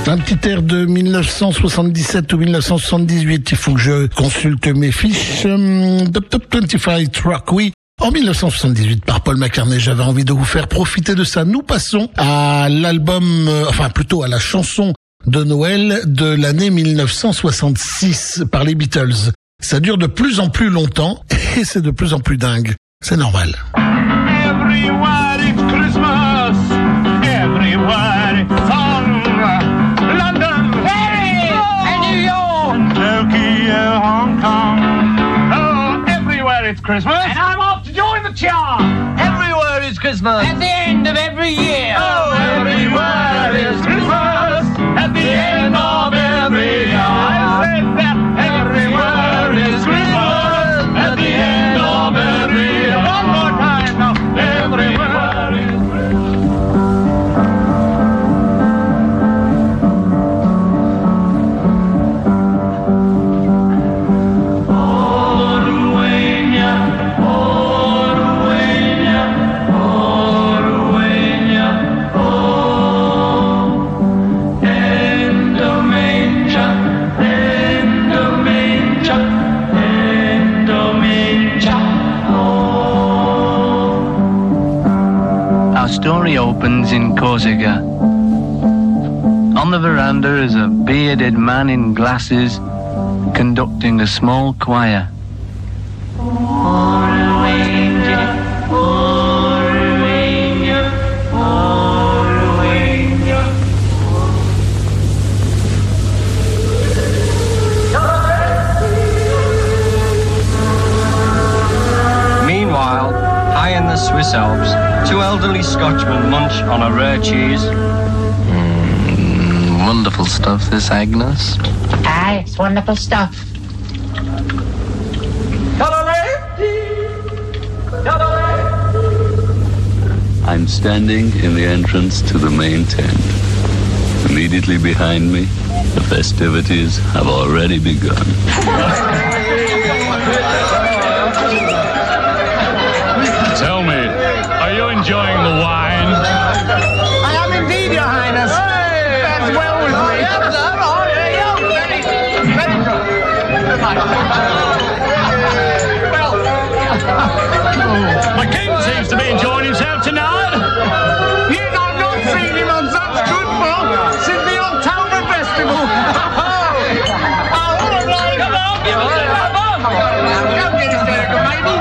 Un petit air de 1977 ou 1978. Il faut que je consulte mes fiches. Top 25 Track, oui. En 1978, par Paul McCartney, j'avais envie de vous faire profiter de ça. Nous passons à l'album, enfin plutôt à la chanson de Noël de l'année 1966 par les Beatles. Ça dure de plus en plus longtemps et c'est de plus en plus dingue. C'est normal. Everywhere it's Christmas. Everywhere it's song. London, Paris, and New York, Tokyo, Hong Kong. Oh, everywhere it's Christmas. And I'm off to join the chart. Everywhere is Christmas. At the end of every year. Oh, everywhere is Christmas. At the end of every year. I said that everywhere is Christmas. At the end of every year. One more time now. Everywhere is story opens in Corsica. On the veranda is a bearded man in glasses conducting a small choir. Meanwhile, high in the Swiss Alps, two elderly Scotchmen munch on a rare cheese. Wonderful stuff, this, Agnes. Aye, it's wonderful stuff. I'm standing in the entrance to the main tent. Immediately behind me, the festivities have already begun. Tell me, are you enjoying the wine? I am indeed, Your Highness. That's well with me. Very good. The king seems to be enjoying himself tonight. Yet I've not seen him on such good form since the October Festival. All right. Come on, give us a rub on. Come get us there, baby.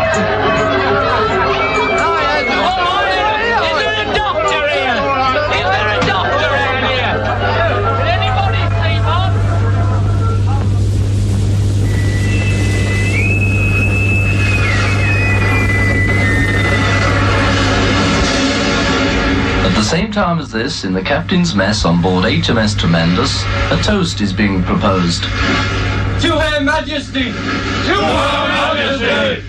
At the same time as this, in the captain's mess on board HMS Tremendous, a toast is being proposed. To Her Majesty! To Her Majesty!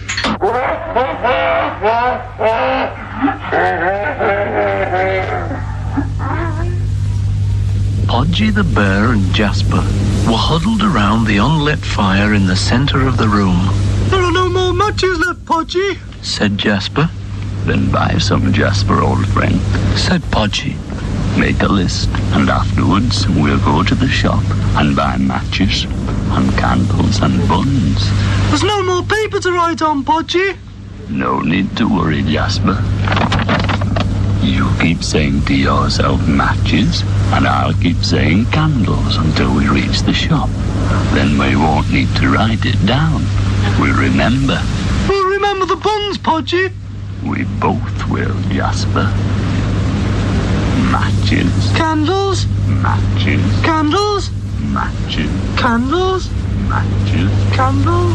Podgy the bear and Jasper were huddled around the unlit fire in the centre of the room. There are no more matches left, Podgy, said Jasper. Then buy some, Jasper, old friend, said Podgy. Make a list, and afterwards we'll go to the shop and buy matches and candles and buns. There's no more paper to write on, Podgy. No need to worry, Jasper. You keep saying to yourself matches, and I'll keep saying candles until we reach the shop. Then we won't need to write it down. We'll remember. We'll remember the buns, Podgy. We both will, Jasper. Matches. Candles. Matches. Candles. Matches. Candles. Matches. Candles.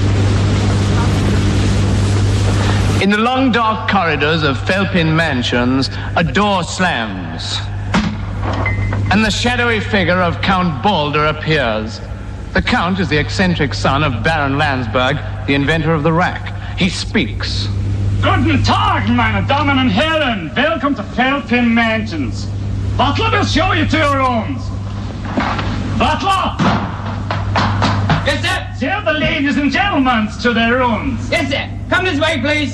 In the long dark corridors of Felpin Mansions, a door slams. And the shadowy figure of Count Balder appears. The Count is the eccentric son of Baron Landsberg, the inventor of the rack. He speaks. Guten Tag, meine Damen und Herren. Welcome to Felpin Mansions. Butler will show you to your rooms. Butler! Yes, sir. Show the ladies and gentlemen to their rooms. Yes, sir. Come this way, please.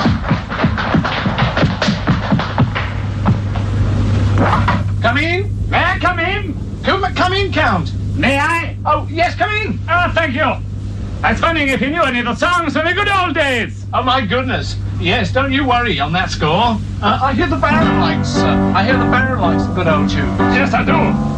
Come in. May I? Oh, yes, come in. Oh, thank you. I was wondering if you knew any of the songs from the good old days. Oh, my goodness. Yes, don't you worry on that score. I hear the Baron likes the good old tune. Yes, I do.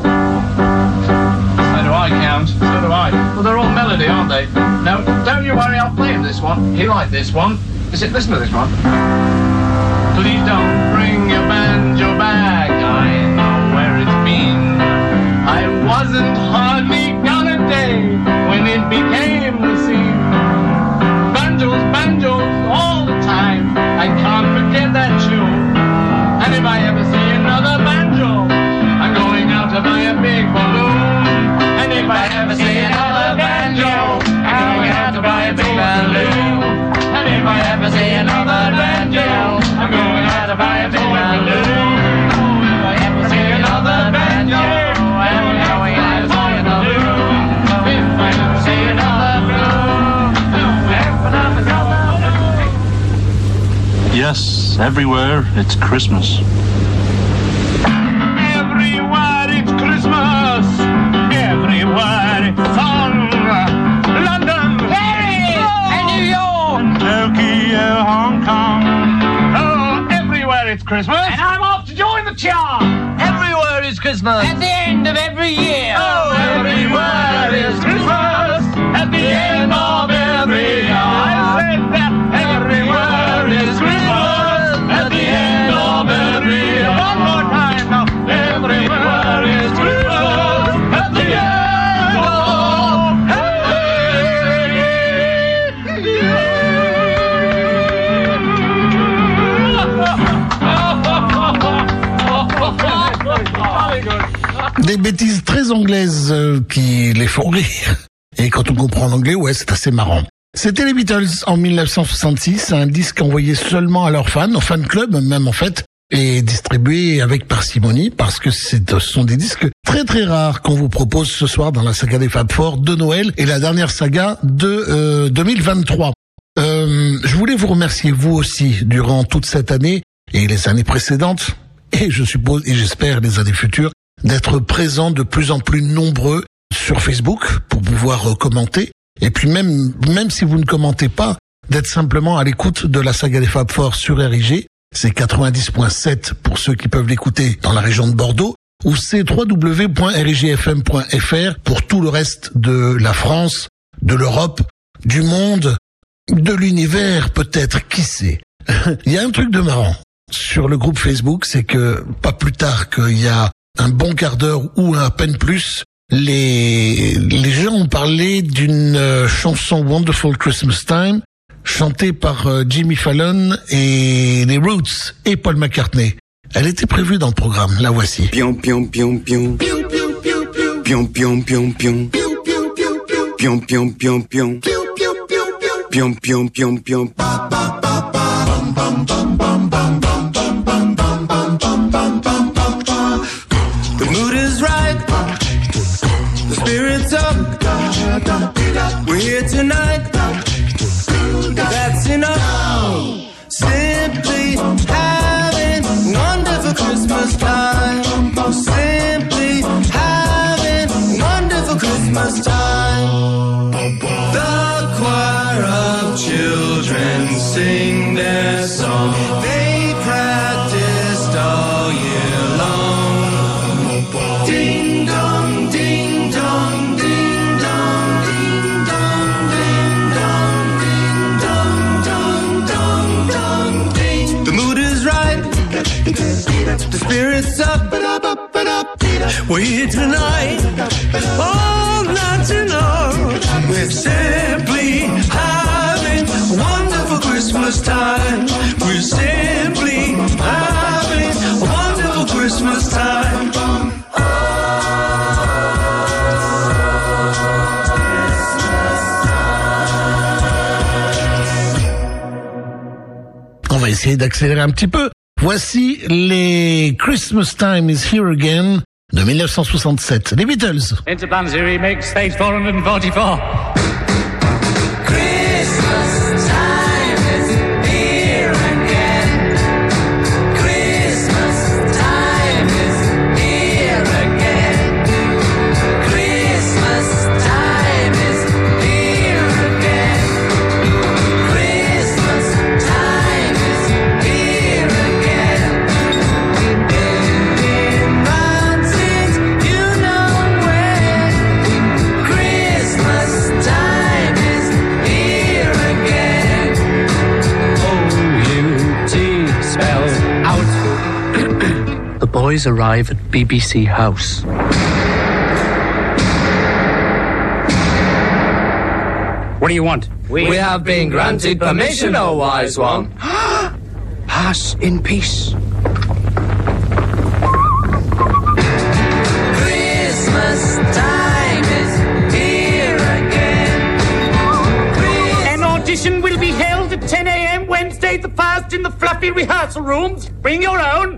So do I, Count. So do I. Well, they're all melody, aren't they? No, don't you worry, I'll play him this one. He liked this one. Listen to this one. Please don't bring your banjo back. I know where it's been. I wasn't hardly gone a day when it became the scene. Banjos, all the time. I can't forget that tune. And if I ever see another banjo, I'm going out to buy a big balloon. And if I ever see another banjo, I'm going out to buy a big balloon. And if I ever see another banjo, I'm going out to buy a big balloon. If I ever see another banjo, I'm going out to buy a balloon. If I ever see another balloon. Yes, everywhere it's Christmas. Everywhere it's Christmas. Everywhere it's song. London, Paris, and New York, Tokyo, Hong Kong. Oh, everywhere it's Christmas. And I'm off to join the chart. Everywhere is Christmas. At the end of every year. Oh, everywhere is Christmas. At the end of every year. I said that everywhere is Christmas. At the end of every year. One more time now. Everywhere is Christmas. At the end of Des bêtises très anglaises qui les font rire. Et quand on comprend l'anglais, ouais, c'est assez marrant. C'était les Beatles en 1966, un disque envoyé seulement à leurs fans, au fan club même en fait, et distribué avec parcimonie parce que ce sont des disques très très rares qu'on vous propose ce soir dans la saga des Fab Four de Noël et la dernière saga de 2023. Je voulais vous remercier vous aussi durant toute cette année et les années précédentes et je suppose et j'espère les années futures d'être présents de plus en plus nombreux sur Facebook pour pouvoir commenter et puis même si vous ne commentez pas d'être simplement à l'écoute de la saga des Fab Four sur RIG. C'est 90.7 pour ceux qui peuvent l'écouter dans la région de Bordeaux, ou c'est www.rigfm.fr pour tout le reste de la France, de l'Europe, du monde, de l'univers peut-être, qui sait. Il y a un truc de marrant sur le groupe Facebook, c'est que pas plus tard qu'il y a un bon quart d'heure ou à peine plus, les gens ont parlé d'une chanson Wonderful Christmas Time, chantée par Jimmy Fallon et les Roots et Paul McCartney. Elle était prévue dans le programme, la voici. Pion pion pion pion. Pion pion pion pion. Pion pion pion pion. Pion pion pion pion. Pion pion pion pion. Pion pion pion pion. Pa pa pa pa. Bum bum bum bum bum bum bum bum bum bum bum bum bum. The mood is right. The spirit's up. We're here tonight. That's enough. Simply having wonderful Christmas time. Simply having wonderful Christmas time. The choir of children sing their song. They practiced all year long. Ding dong, ding dong, ding dong, ding dong, ding dong, ding dong, dong, dong, dong, ding. The mood is right. The spirit's up. We're here tonight. All night tonight. We're simply having a wonderful Christmas time. We're simply having a wonderful Christmas time. On va essayer d'accélérer un petit peu. Voici les Christmas Time is Here Again de 1967. Les Beatles. Interplanetary Remix, stage 444. Christmas time is here again. Christmas time is here again. Christmas boys arrive at BBC House. What do you want? We have been granted permission, O wise one. Pass in peace. Christmas time is here again. An audition will be held at 10 a.m. Wednesday the 1st in the fluffy rehearsal rooms. Bring your own.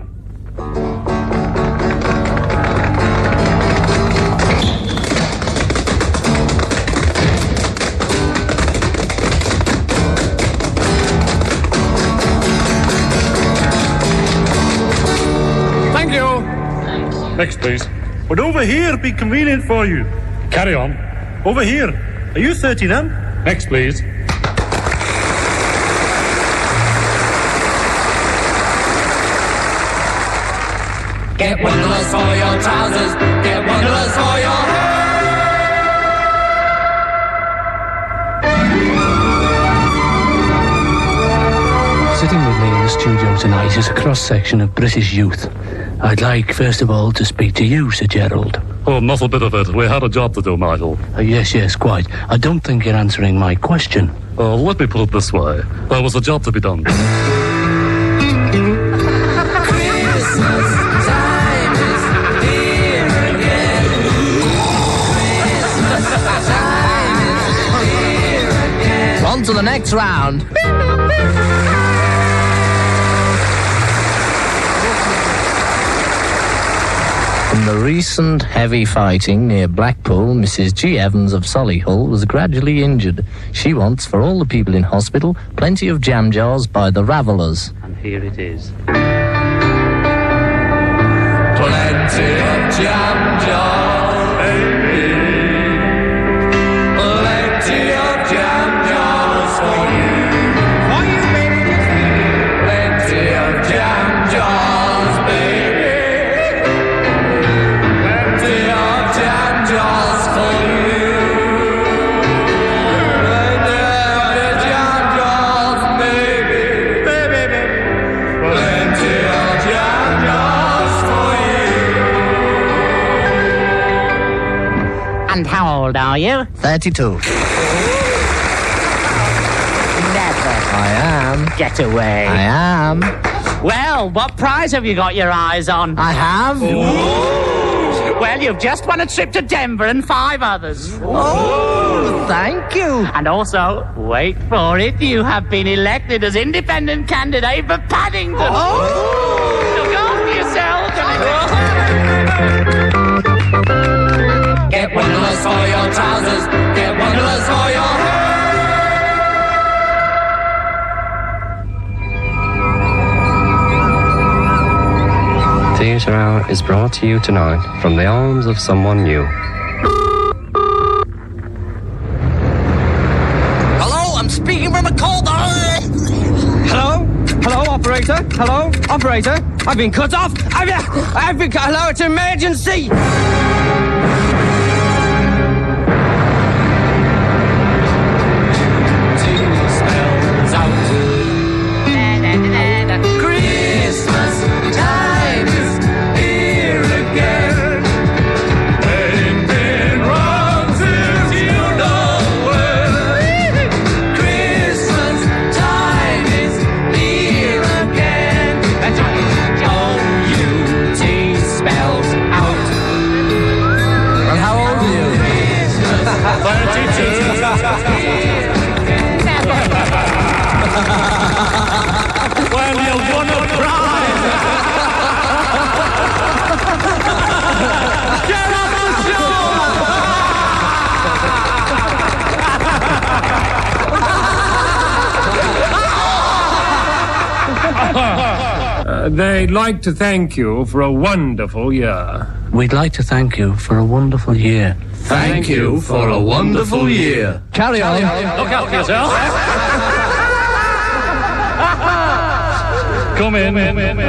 Thank you. Next, please. Would over here be convenient for you? Carry on. Over here. Are you 30 then? Next, please. Get wonderless for your trousers. Get wonderless for your hair. Sitting with me in the studio tonight is a cross-section of British youth. I'd like, first of all, to speak to you, Sir Gerald. Oh, not a bit of it. We had a job to do, Michael. Yes, quite. I don't think you're answering my question. Let me put it this way. There was a job to be done. On to the next round. In the recent heavy fighting near Blackpool, Mrs. G. Evans of Solihull was gradually injured. She wants, for all the people in hospital, plenty of jam jars by the Ravellers. And here it is. Plenty of jam jars, baby. Plenty of jam jars for you. For you, baby. Plenty of jam jars, baby. Plenty of jam jars for you. Plenty of jam jars, baby. Baby. Plenty of jam jars for you. And how old are you? 32. Never. I am. Get away. I am. Well, what prize have you got your eyes on? I have. Well, you've just won a trip to Denver and 5 others. Oh, thank you. And also, wait for it, you have been elected as independent candidate for Paddington. Look after yourself. Get wonderless for your trousers. Get wonderless for your hair. Theatre Hour is brought to you tonight from the arms of someone new. Hello, I'm speaking from a cold. Hello? Hello, operator? Hello? Operator? I've been cut off. I've been cut. Hello, it's an emergency. Christmas time is here again. Wedding bell rings if you know it. Christmas time is here again. That's right. O-U-T spells out. Well, how old are you? 32. Well, you won a prize! Get on the They'd like to thank you for a wonderful year. We'd like to thank you for a wonderful year. Thank you for a wonderful year. Carry on. Look out for yourself. Come in.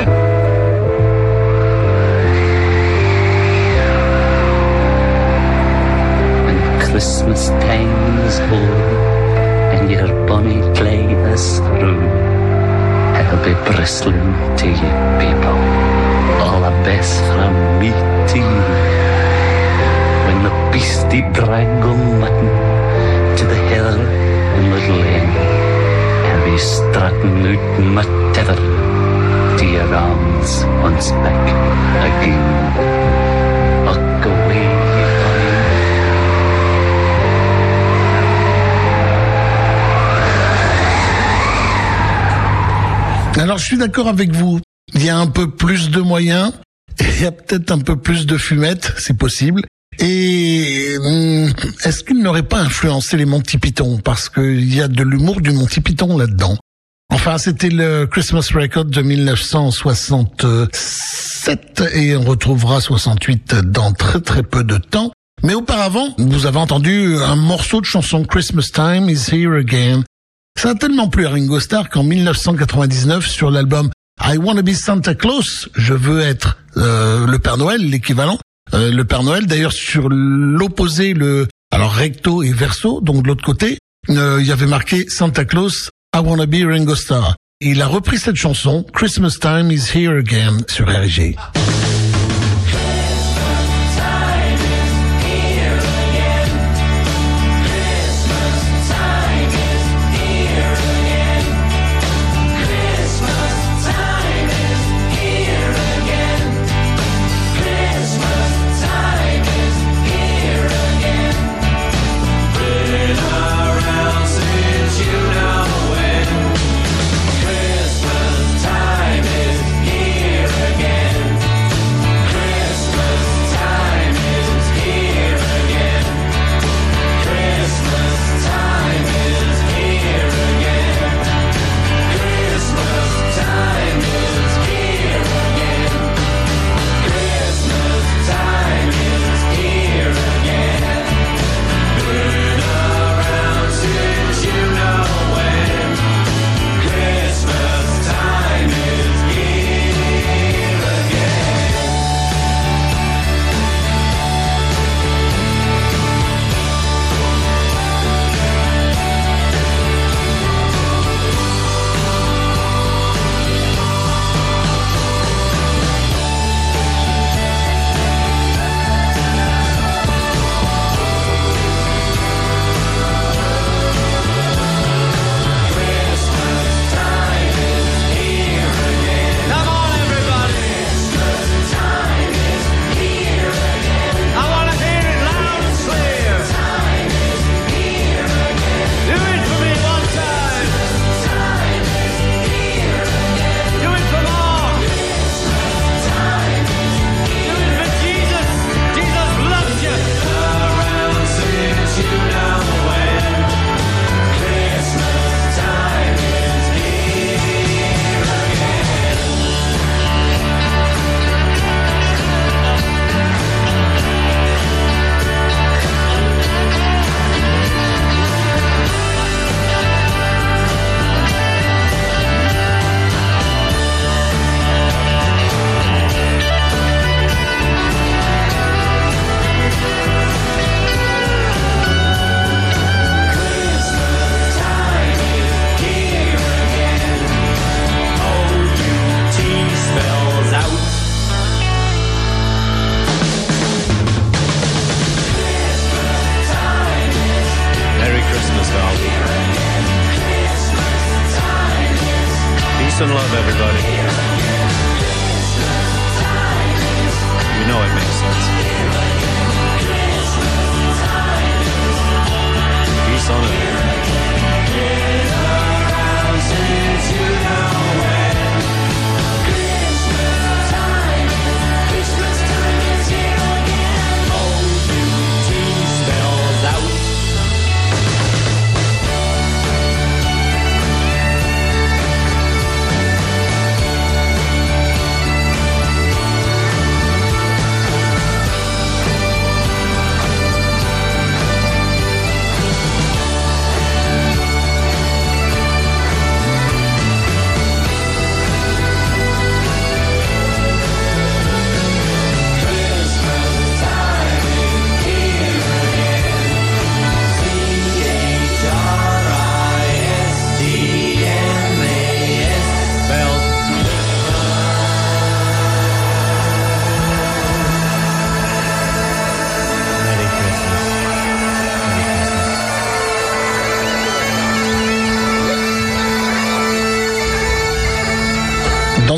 When Christmas time is over and your bonny clay is through, I'll be bristling to you people, all a bit dress from meeting when the beastie draggle mutton to the heather in Little Lane. I'll be strutting out my tether to your arms once back again. Look away, Alors, je suis d'accord avec vous. Il y a un peu plus de moyens. Il y a peut-être un peu plus de fumette, c'est possible. Et est-ce qu'il n'aurait pas influencé les Monty Python? Parce qu'il y a de l'humour du Monty Python là-dedans. Enfin, c'était le Christmas Record de 1967 et on retrouvera 68 dans très très peu de temps. Mais auparavant, vous avez entendu un morceau de chanson Christmas Time is Here Again. Ça a tellement plu à Ringo Starr qu'en 1999, sur l'album I Wanna Be Santa Claus, je veux être le Père Noël, l'équivalent. Le Père Noël, d'ailleurs, sur l'opposé, alors recto et verso, donc de l'autre côté, il y avait marqué Santa Claus, I Wanna Be Ringo Starr. Et il a repris cette chanson, Christmas Time is Here Again, sur RG.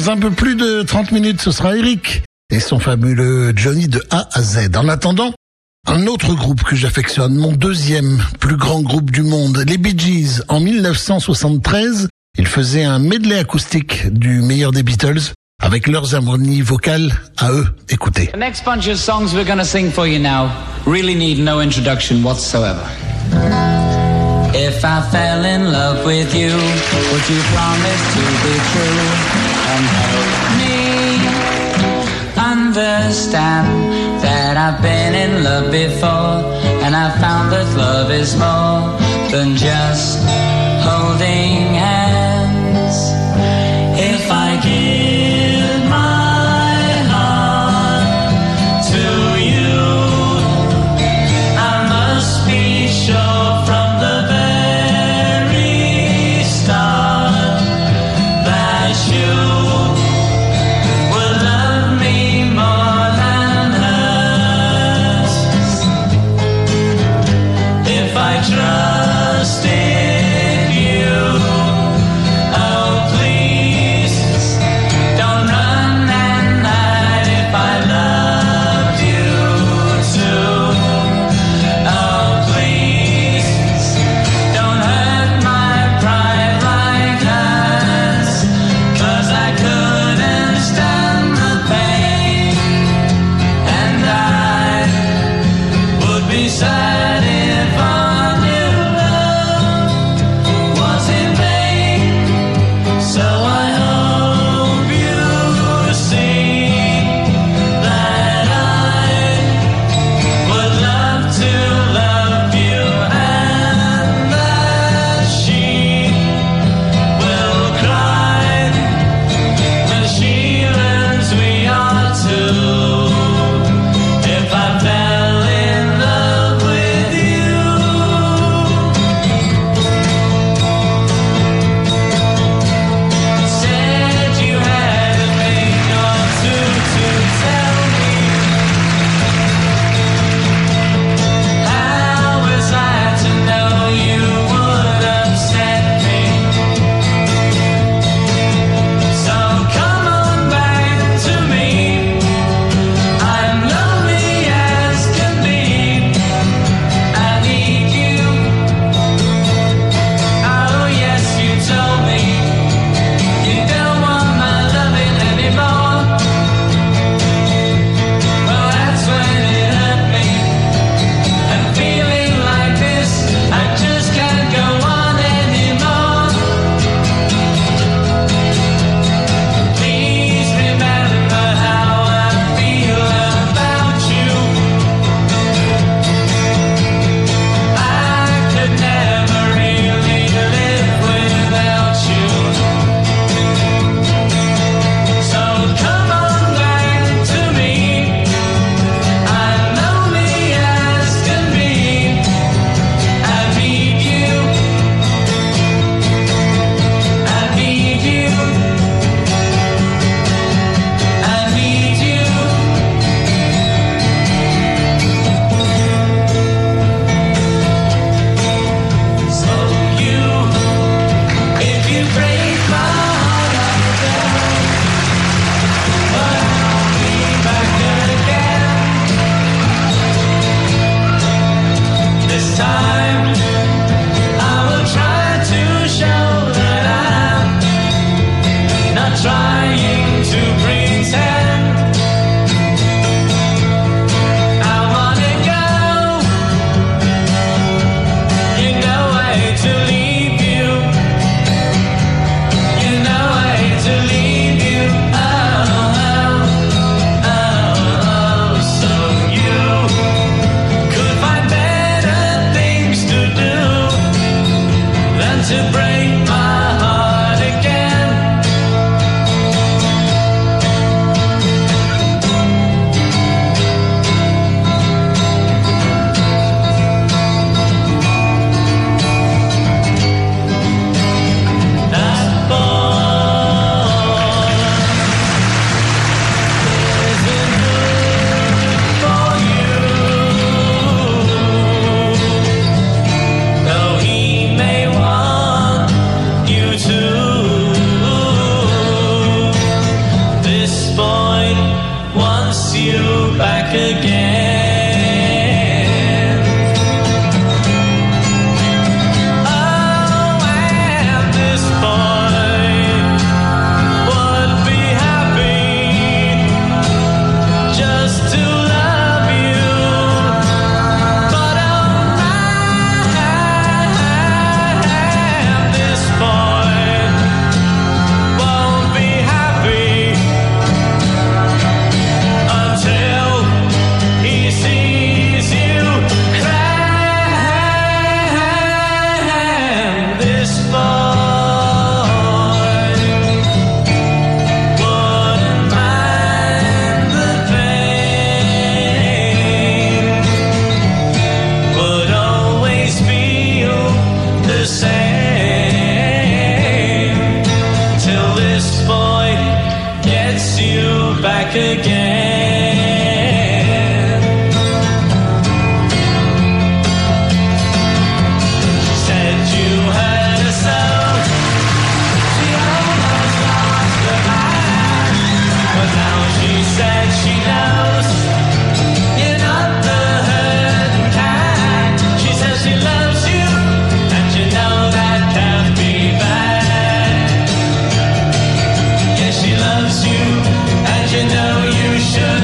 Dans un peu plus de 30 minutes, ce sera Eric et son fabuleux Johnny de A à Z. En attendant, un autre groupe que j'affectionne, mon deuxième plus grand groupe du monde, les Bee Gees. En 1973, ils faisaient un medley acoustique du meilleur des Beatles avec leurs harmonies vocales à eux. Écoutez. The next bunch of songs we're going to sing for you now really need no introduction whatsoever. If I fell in love with you, would you promise to be true and help me understand that I've been in love before and I found that love is more than just holding hands. If I give my heart to you, I must be sure from the very start that you will love me more than hers. If I trust in wants you back again. Oh, and this boy would be happy just to love you, but oh man, this boy won't be happy until he sees you cry. This boy wouldn't mind the pain, would always feel the same till this boy gets you back again. She said you hurt her so, she almost lost her mind, but now she said she knows you're not the hurting kind. She says she loves you, and you know that can't be bad. Yes, she loves you, and you know you should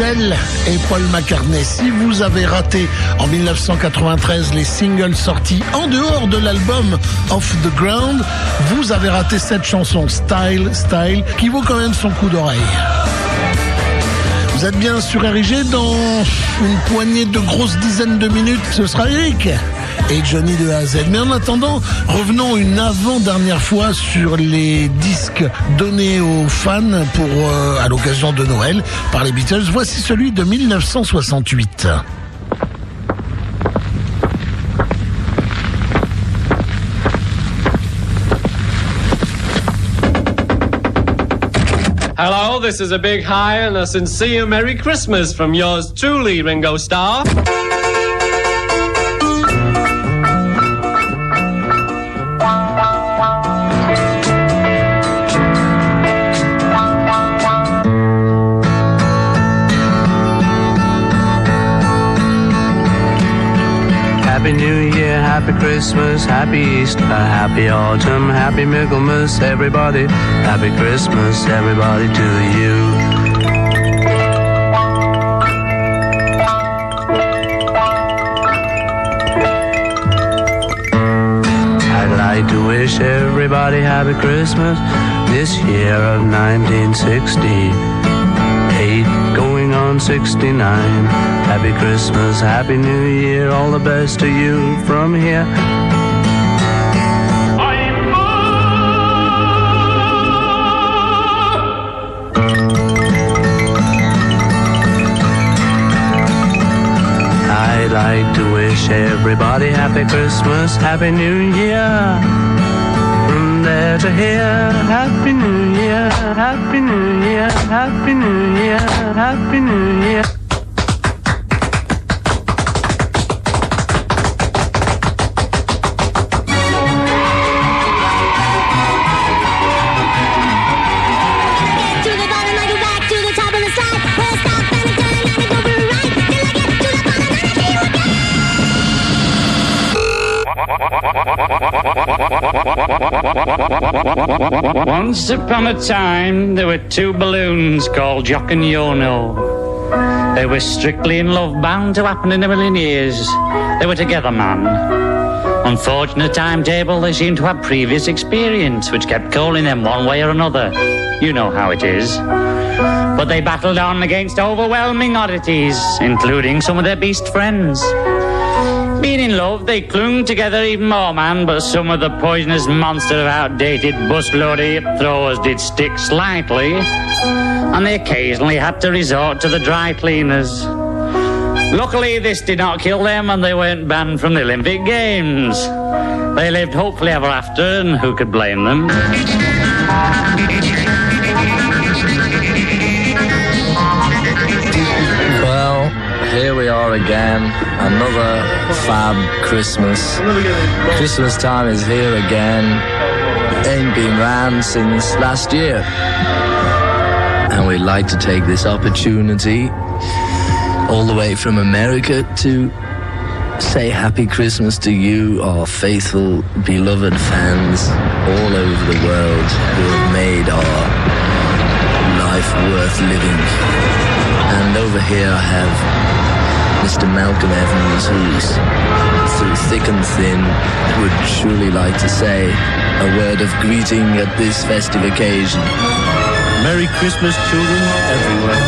Noël et Paul McCartney. Si vous avez raté en 1993 les singles sortis en dehors de l'album Off the Ground, vous avez raté cette chanson Style, Style, qui vaut quand même son coup d'oreille. Vous êtes bien sur RIG, dans une poignée de grosses dizaines de minutes, ce sera Eric et Johnny de A à Z. Mais en attendant, revenons une avant-dernière fois sur les disques donnés aux fans à l'occasion de Noël par les Beatles. Voici celui de 1968. Hello, this is a big hi and a sincere Merry Christmas from yours truly, Ringo Starr. Happy New Year, Happy Christmas, Happy Easter, Happy Autumn, Happy Michaelmas, everybody. Happy Christmas, everybody, to you. I'd like to wish everybody Happy Christmas this year of 1968, going on 69. Happy Christmas, Happy New Year, all the best to you from here. I'd like to wish everybody Happy Christmas, Happy New Year. From there to here, Happy New Year, Happy New Year, Happy New Year, Happy New Year. Once upon a time, there were two balloons called Jock and Yono. They were strictly in love, bound to happen in a million years. They were together, man. Unfortunate timetable, they seemed to have previous experience, which kept calling them one way or another. You know how it is. But they battled on against overwhelming oddities, including some of their beast friends. Being in love, they clung together even more, man, but some of the poisonous monster of outdated busload hip throwers did stick slightly, and they occasionally had to resort to the dry cleaners. Luckily, this did not kill them, and they weren't banned from the Olympic Games. They lived hopefully ever after, and who could blame them? Well, here we are again, another fab Christmas. Christmas time is here again. Ain't been round since last year. And we'd like to take this opportunity, all the way from America, to say Happy Christmas to you, our faithful, beloved fans all over the world who have made our life worth living. And over here I have Mr. Malcolm Evans, who's through thick and thin would surely like to say a word of greeting at this festive occasion. Merry Christmas, children everywhere.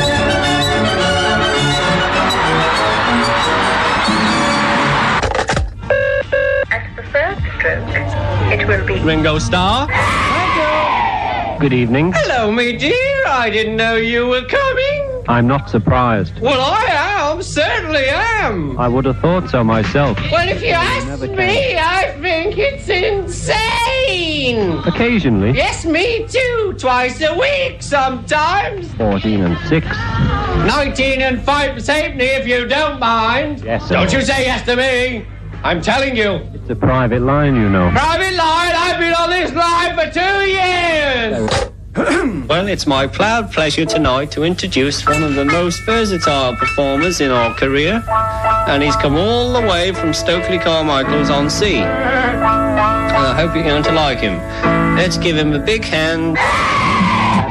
At the first stroke, it will be Ringo Starr. Good evening. Hello, me dear. I didn't know you were coming. I'm not surprised. Well, I am. Certainly am. I would have thought so myself. Well, if you ask me, I think it's insane. Occasionally. Yes, me too. Twice a week sometimes. 14 and 6. 19 and 5 halfpenny, if you don't mind. Yes, sir. Don't you say yes to me. I'm telling you. It's a private line, you know. Private line? I've been on this line for 2 years. Well, it's my proud pleasure tonight to introduce one of the most versatile performers in our career, and he's come all the way from Stokely Carmichael's on Sea. And I hope you're going to like him. Let's give him a big hand.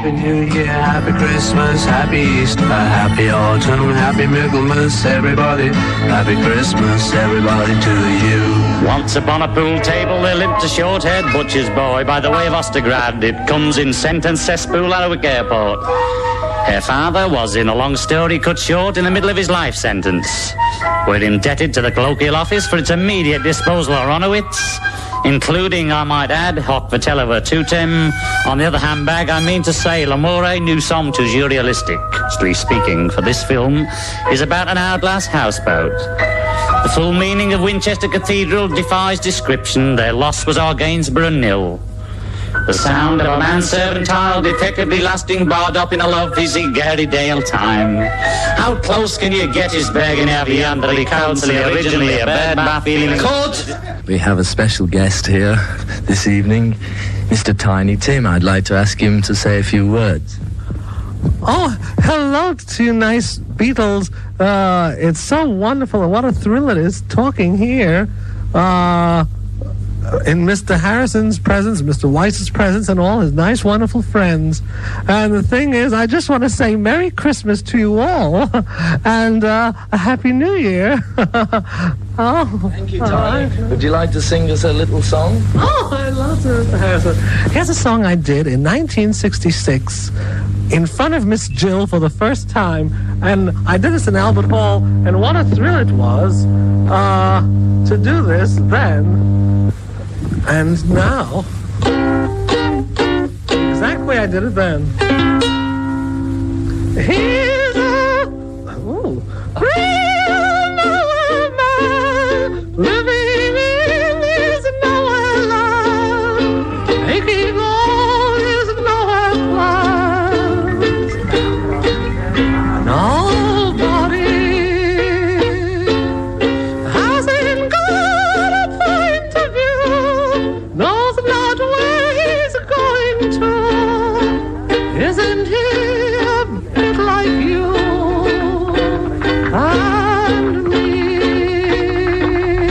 Happy New Year, Happy Christmas, Happy Easter, Happy Autumn, Happy Michaelmas, everybody. Happy Christmas, everybody, to you. Once upon a pool table there lived a short-haired butcher's boy by the way of Ostergrad. It comes in sentence cesspool at Alnwick Airport. Her father was, in a long story cut short, in the middle of his life sentence. We're indebted to the colloquial office for its immediate disposal of Ronowitz, including, I might add, hoc vitella virtutem. On the other handbag, I mean to say, l'amore nous sommes toujours realistic. Strictly speaking, for this film is about an hourglass houseboat. The full meaning of Winchester Cathedral defies description. Their loss was our Gainsborough nil. The sound of a manservant tile detectively lasting barred up in a lovely Gary Dale time. How close can you get his Bergen Abbey under the council originally a bad bath feeling court? We have a special guest here this evening, Mr. Tiny Tim. I'd like to ask him to say a few words. Oh, hello to you nice Beatles. It's so wonderful and what a thrill it is talking here. In Mr. Harrison's presence, Mr. Weiss's presence, and all his nice, wonderful friends. And the thing is, I just want to say Merry Christmas to you all, and a Happy New Year. Oh, thank you, Tony. Would you like to sing us a little song? Oh, I love Mr. Harrison. Here's a song I did in 1966 in front of Miss Jill for the first time, and I did this in Albert Hall, and what a thrill it was to do this then. And now, the exact way I did it then. Here's a real nowhere man living in his nowhere land, making all his nowhere plans. Nobody hasn't got a point of view, knows not where he's going to. Isn't he a bit like you and me?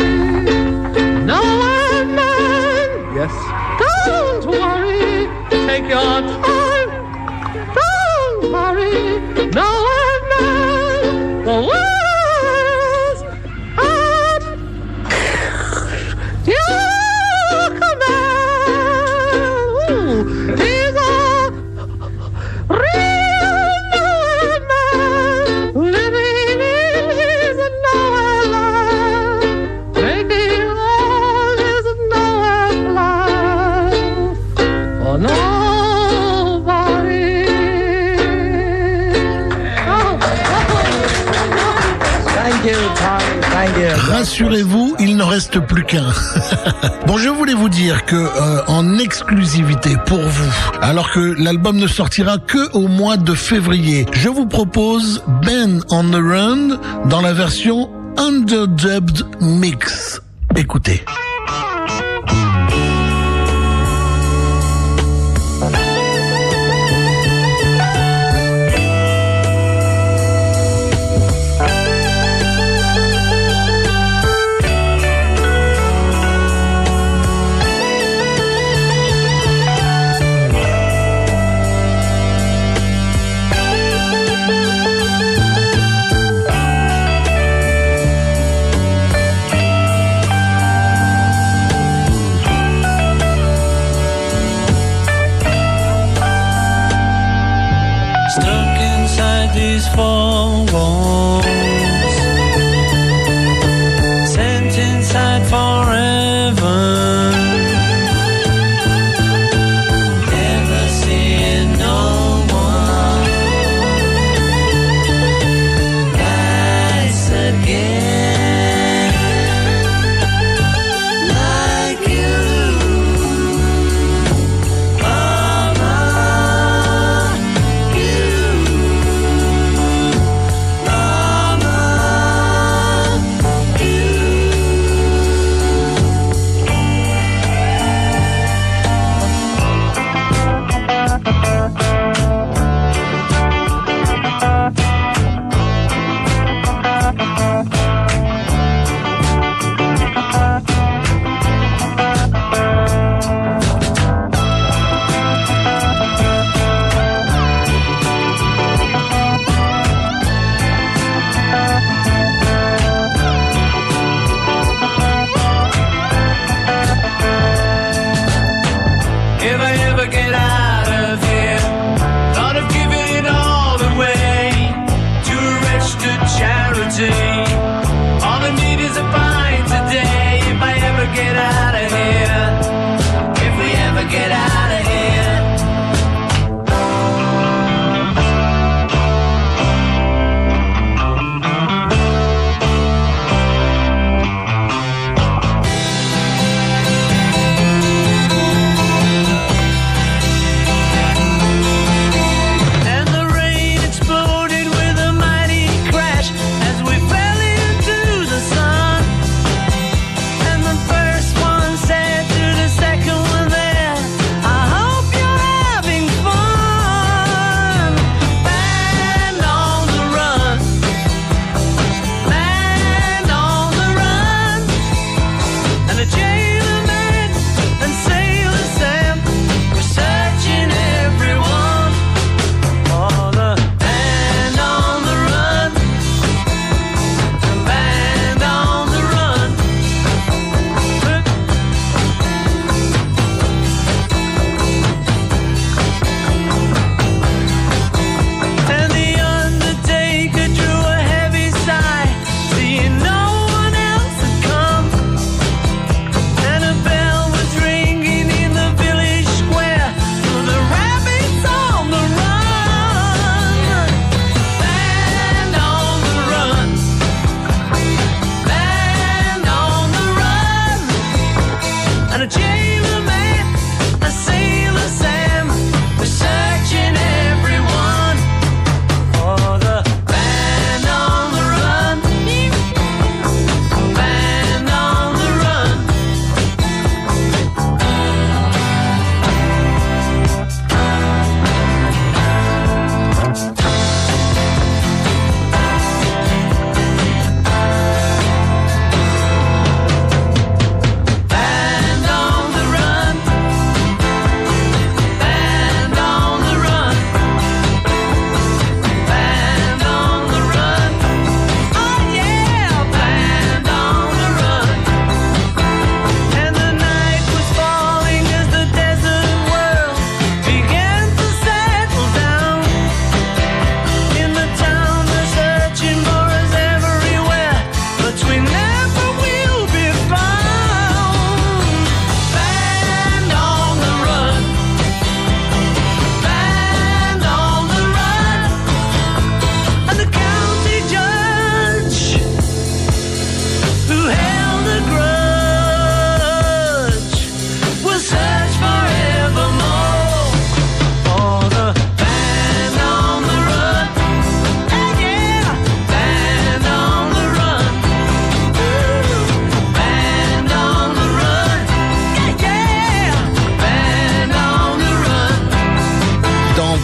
Nowhere man, yes. Don't worry, take your time. Don't worry, nowhere man. The world's at your command. Ooh, he's a real nowhere man, living in his nowhere land, making all his nowhere plans for nobody. Thank you, Tony. Thank you. Rassurez-vous, il n'en reste plus qu'un. Bon, je voulais vous dire que en exclusivité pour vous, alors que l'album ne sortira que au mois de février, je vous propose Ben on the Run dans la version Underdubbed Mix. Écoutez. Stuck inside these four walls, sent inside forever, never seeing no one rise again like you, Mama.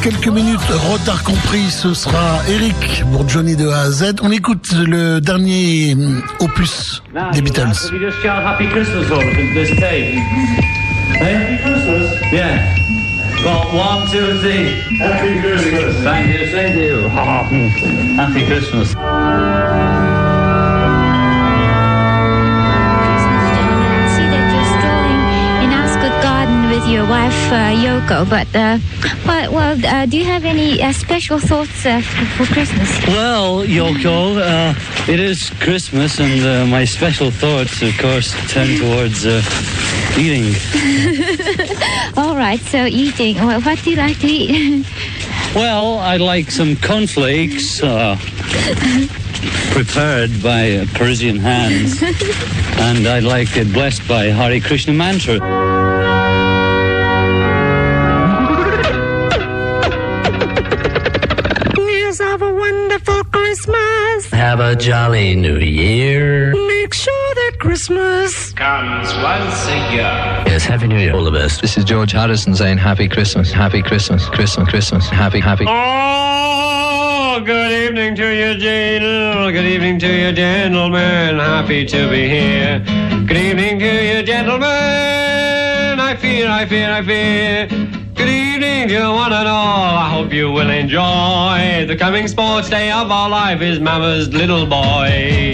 quelques minutes, retard compris, ce sera Eric pour Johnny de A à Z. On écoute le dernier opus des Beatles. Have you just shout Happy Christmas over this tape? Happy Christmas? Yeah. Well, 1, 2, 3. Happy Christmas. Thank you. Happy Christmas. With your wife Yoko, but do you have any special thoughts for Christmas? Well, Yoko, it is Christmas, and my special thoughts, of course, turn towards eating. All right, so eating. Well, what do you like to eat? Well, I like some cornflakes prepared by Parisian hands, and I like it blessed by Hare Krishna mantra. Have a wonderful Christmas. Have a jolly New Year. Make sure that Christmas comes once a year. Yes, Happy New Year. All the best. This is George Harrison saying Happy Christmas. Happy Christmas. Christmas, Christmas. Happy. Oh, good evening to you, Jane. Good evening to you, gentlemen. Happy to be here. Good evening to you, gentlemen. I fear. Good evening to one and all. I hope you will enjoy the coming sports day of our life is Mama's little boy.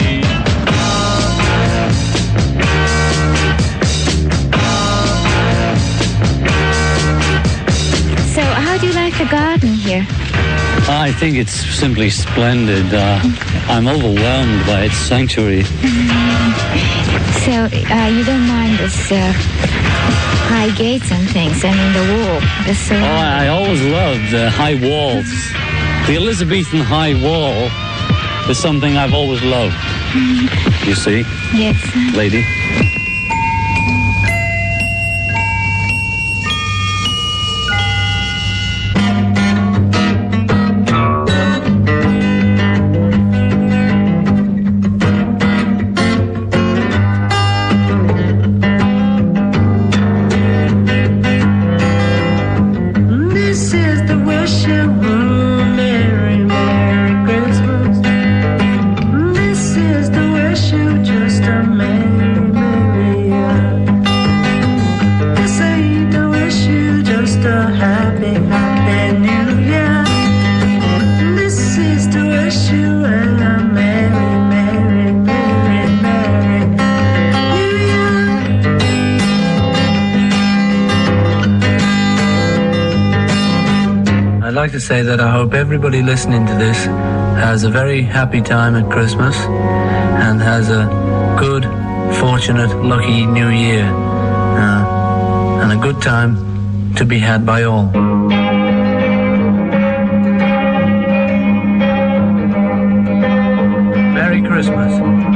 So, how do you like the garden here? I think it's simply splendid. I'm overwhelmed by its sanctuary. So, you don't mind this high gates and things, I mean the wall. I always loved the high walls. The Elizabethan high wall is something I've always loved. You see? Yes. Lady? I'd like to say that I hope everybody listening to this has a very happy time at Christmas and has a good, fortunate, lucky New Year and a good time to be had by all. Merry Christmas.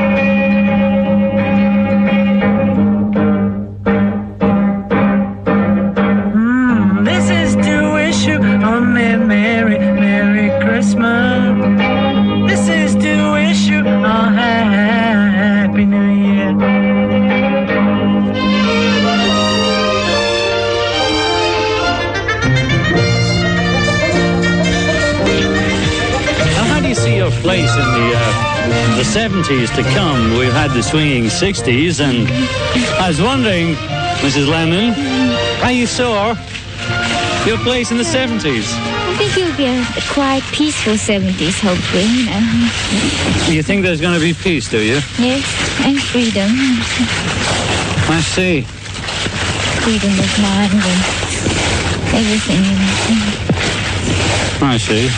Place in the 70s to come. We've had the swinging 60s, and I was wondering, Mrs. Lennon, are you sure your place in the 70s? I think it'll be a quiet, peaceful 70s, hopefully, you know. You think there's going to be peace, do you? Yes, and freedom. I see. Freedom of mind and everything, you know. I see.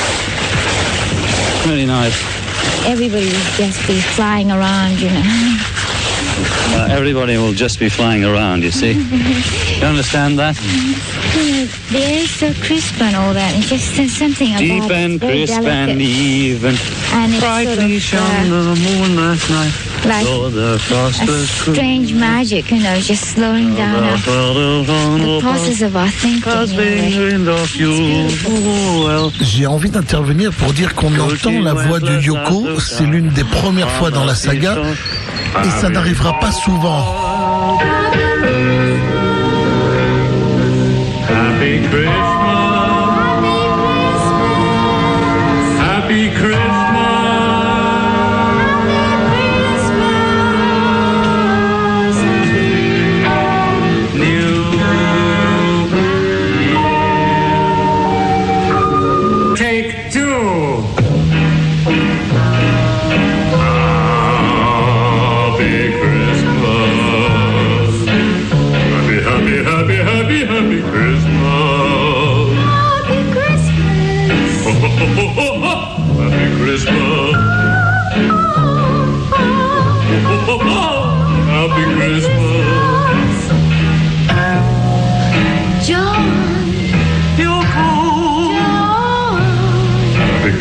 Really nice. Everybody will just be flying around, you know. Everybody will just be flying around, you see. You understand that? You know, the air is so crisp and all that. It's just there's something about deep and crisp and even. And it's brightly shone the moon last night. Like the a strange magic, you know, just slowing down the process of our thinking. J'ai envie d'intervenir pour dire qu'on entend la voix de Yoko. C'est l'une des premières fois dans la saga et ça n'arrivera pas souvent. Happy Christmas.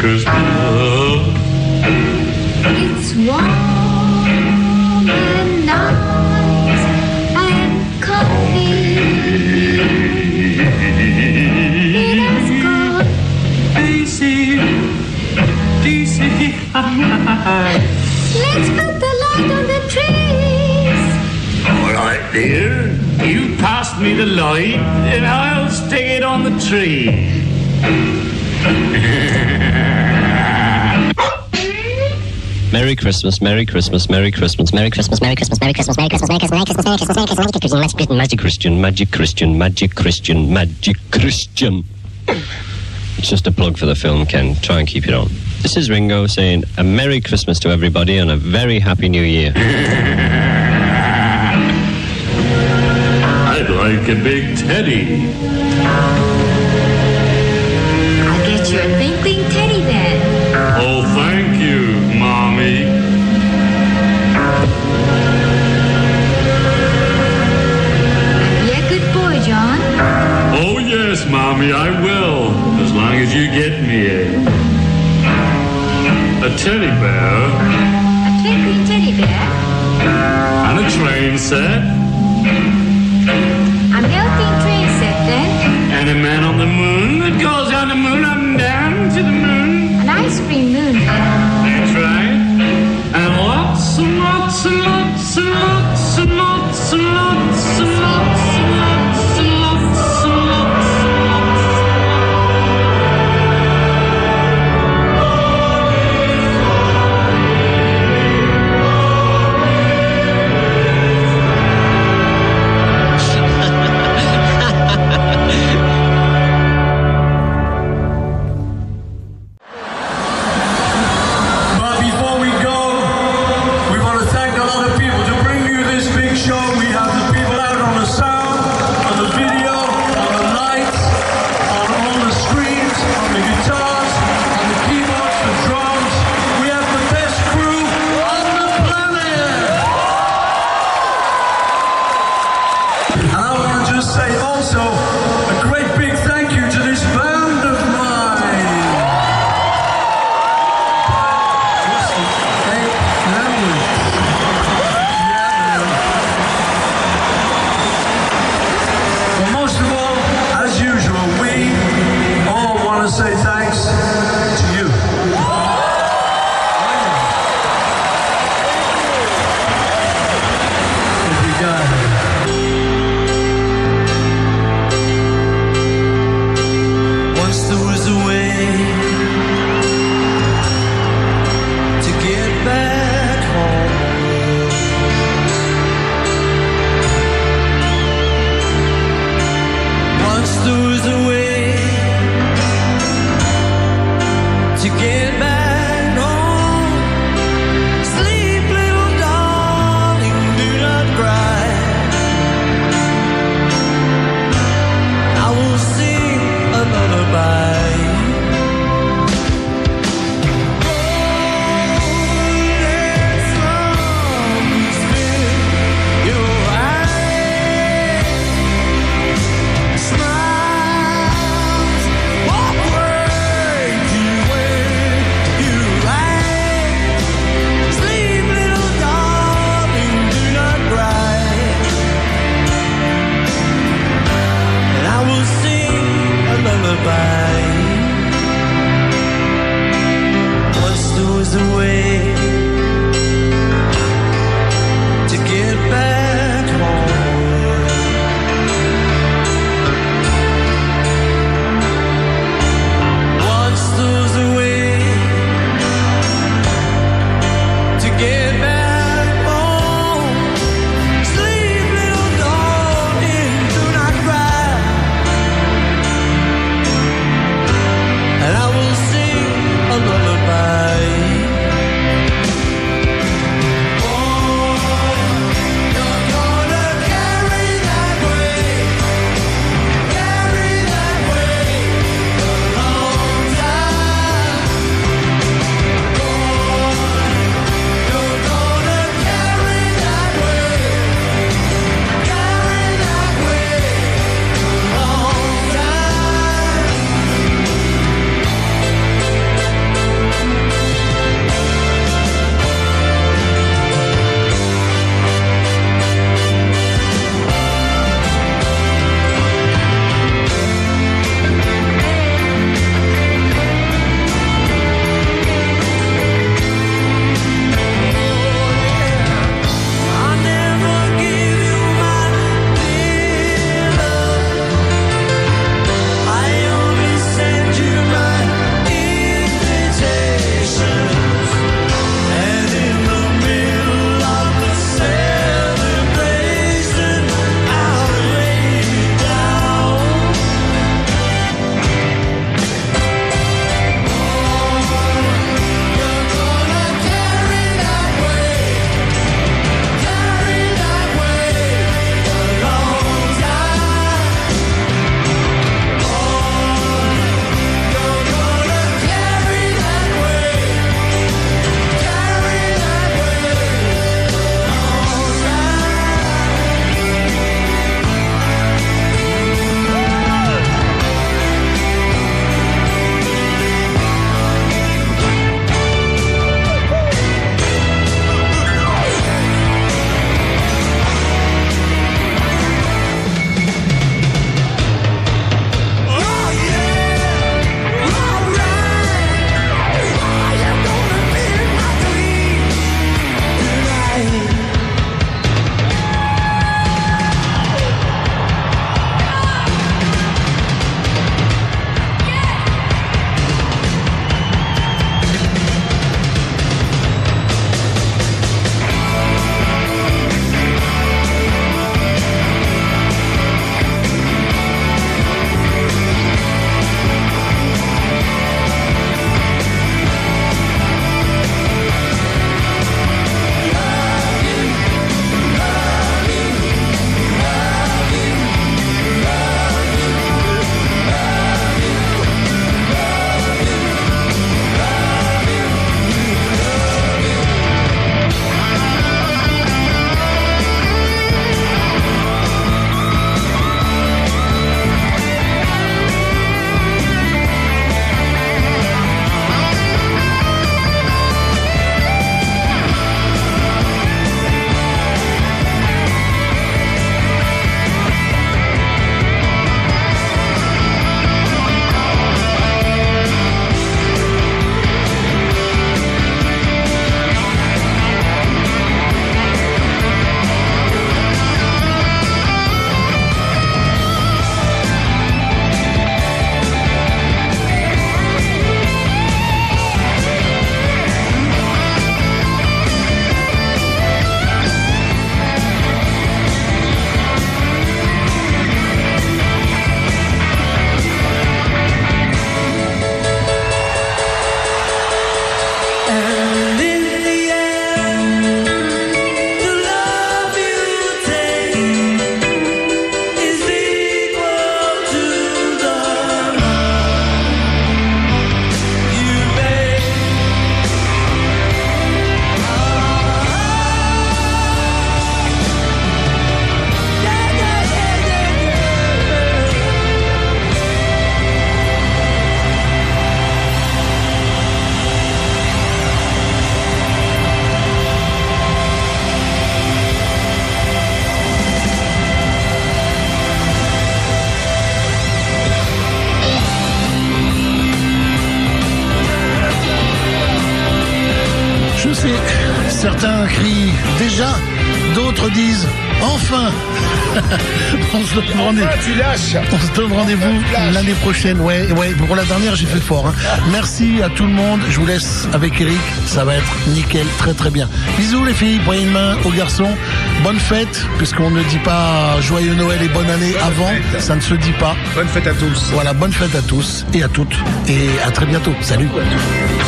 Christmas. It's warm and nice and comfy. It has got DC. Let's put the light on the trees. All right, dear. You pass me the light, and I'll stick it on the tree. Merry Christmas, Merry Christmas, Merry Christmas, Merry Christmas, Merry Christmas, Merry Christmas, Merry Christmas, Merry Christmas, Merry Christmas, Merry Christmas, Merry Christmas, Magic Christian, Magic Christian, Magic Christian, Magic Christian. It's just a plug for the film, Ken. Try and keep it on. This is Ringo saying a Merry Christmas to everybody and a very Happy New Year. I'd like a big teddy. I'll get you a twinkling teddy then. Oh, thank you, Mommy. Be a good boy, John. Oh, yes, Mommy, I will. As long as you get me a teddy bear. A twinkling teddy bear. And a train set. A melting train set then. And a man on the moon that goes on the moon up and down to the moon. An ice cream moon then. That's right. And lots and lots and lots and lots and lots and lots and lots and lots and lots and lots. Certains crient déjà, d'autres disent enfin. On se donne rendez-vous l'année prochaine. Ouais, pour la dernière, j'ai fait fort. Hein. Merci à tout le monde. Je vous laisse avec Eric. Ça va être nickel, très très bien. Bisous les filles, prenez une main aux garçons. Bonne fête, puisqu'on ne dit pas joyeux Noël et bonne année avant. Ça ne se dit pas. Bonne fête à tous. Voilà, bonne fête à tous et à toutes. Et à très bientôt. Salut.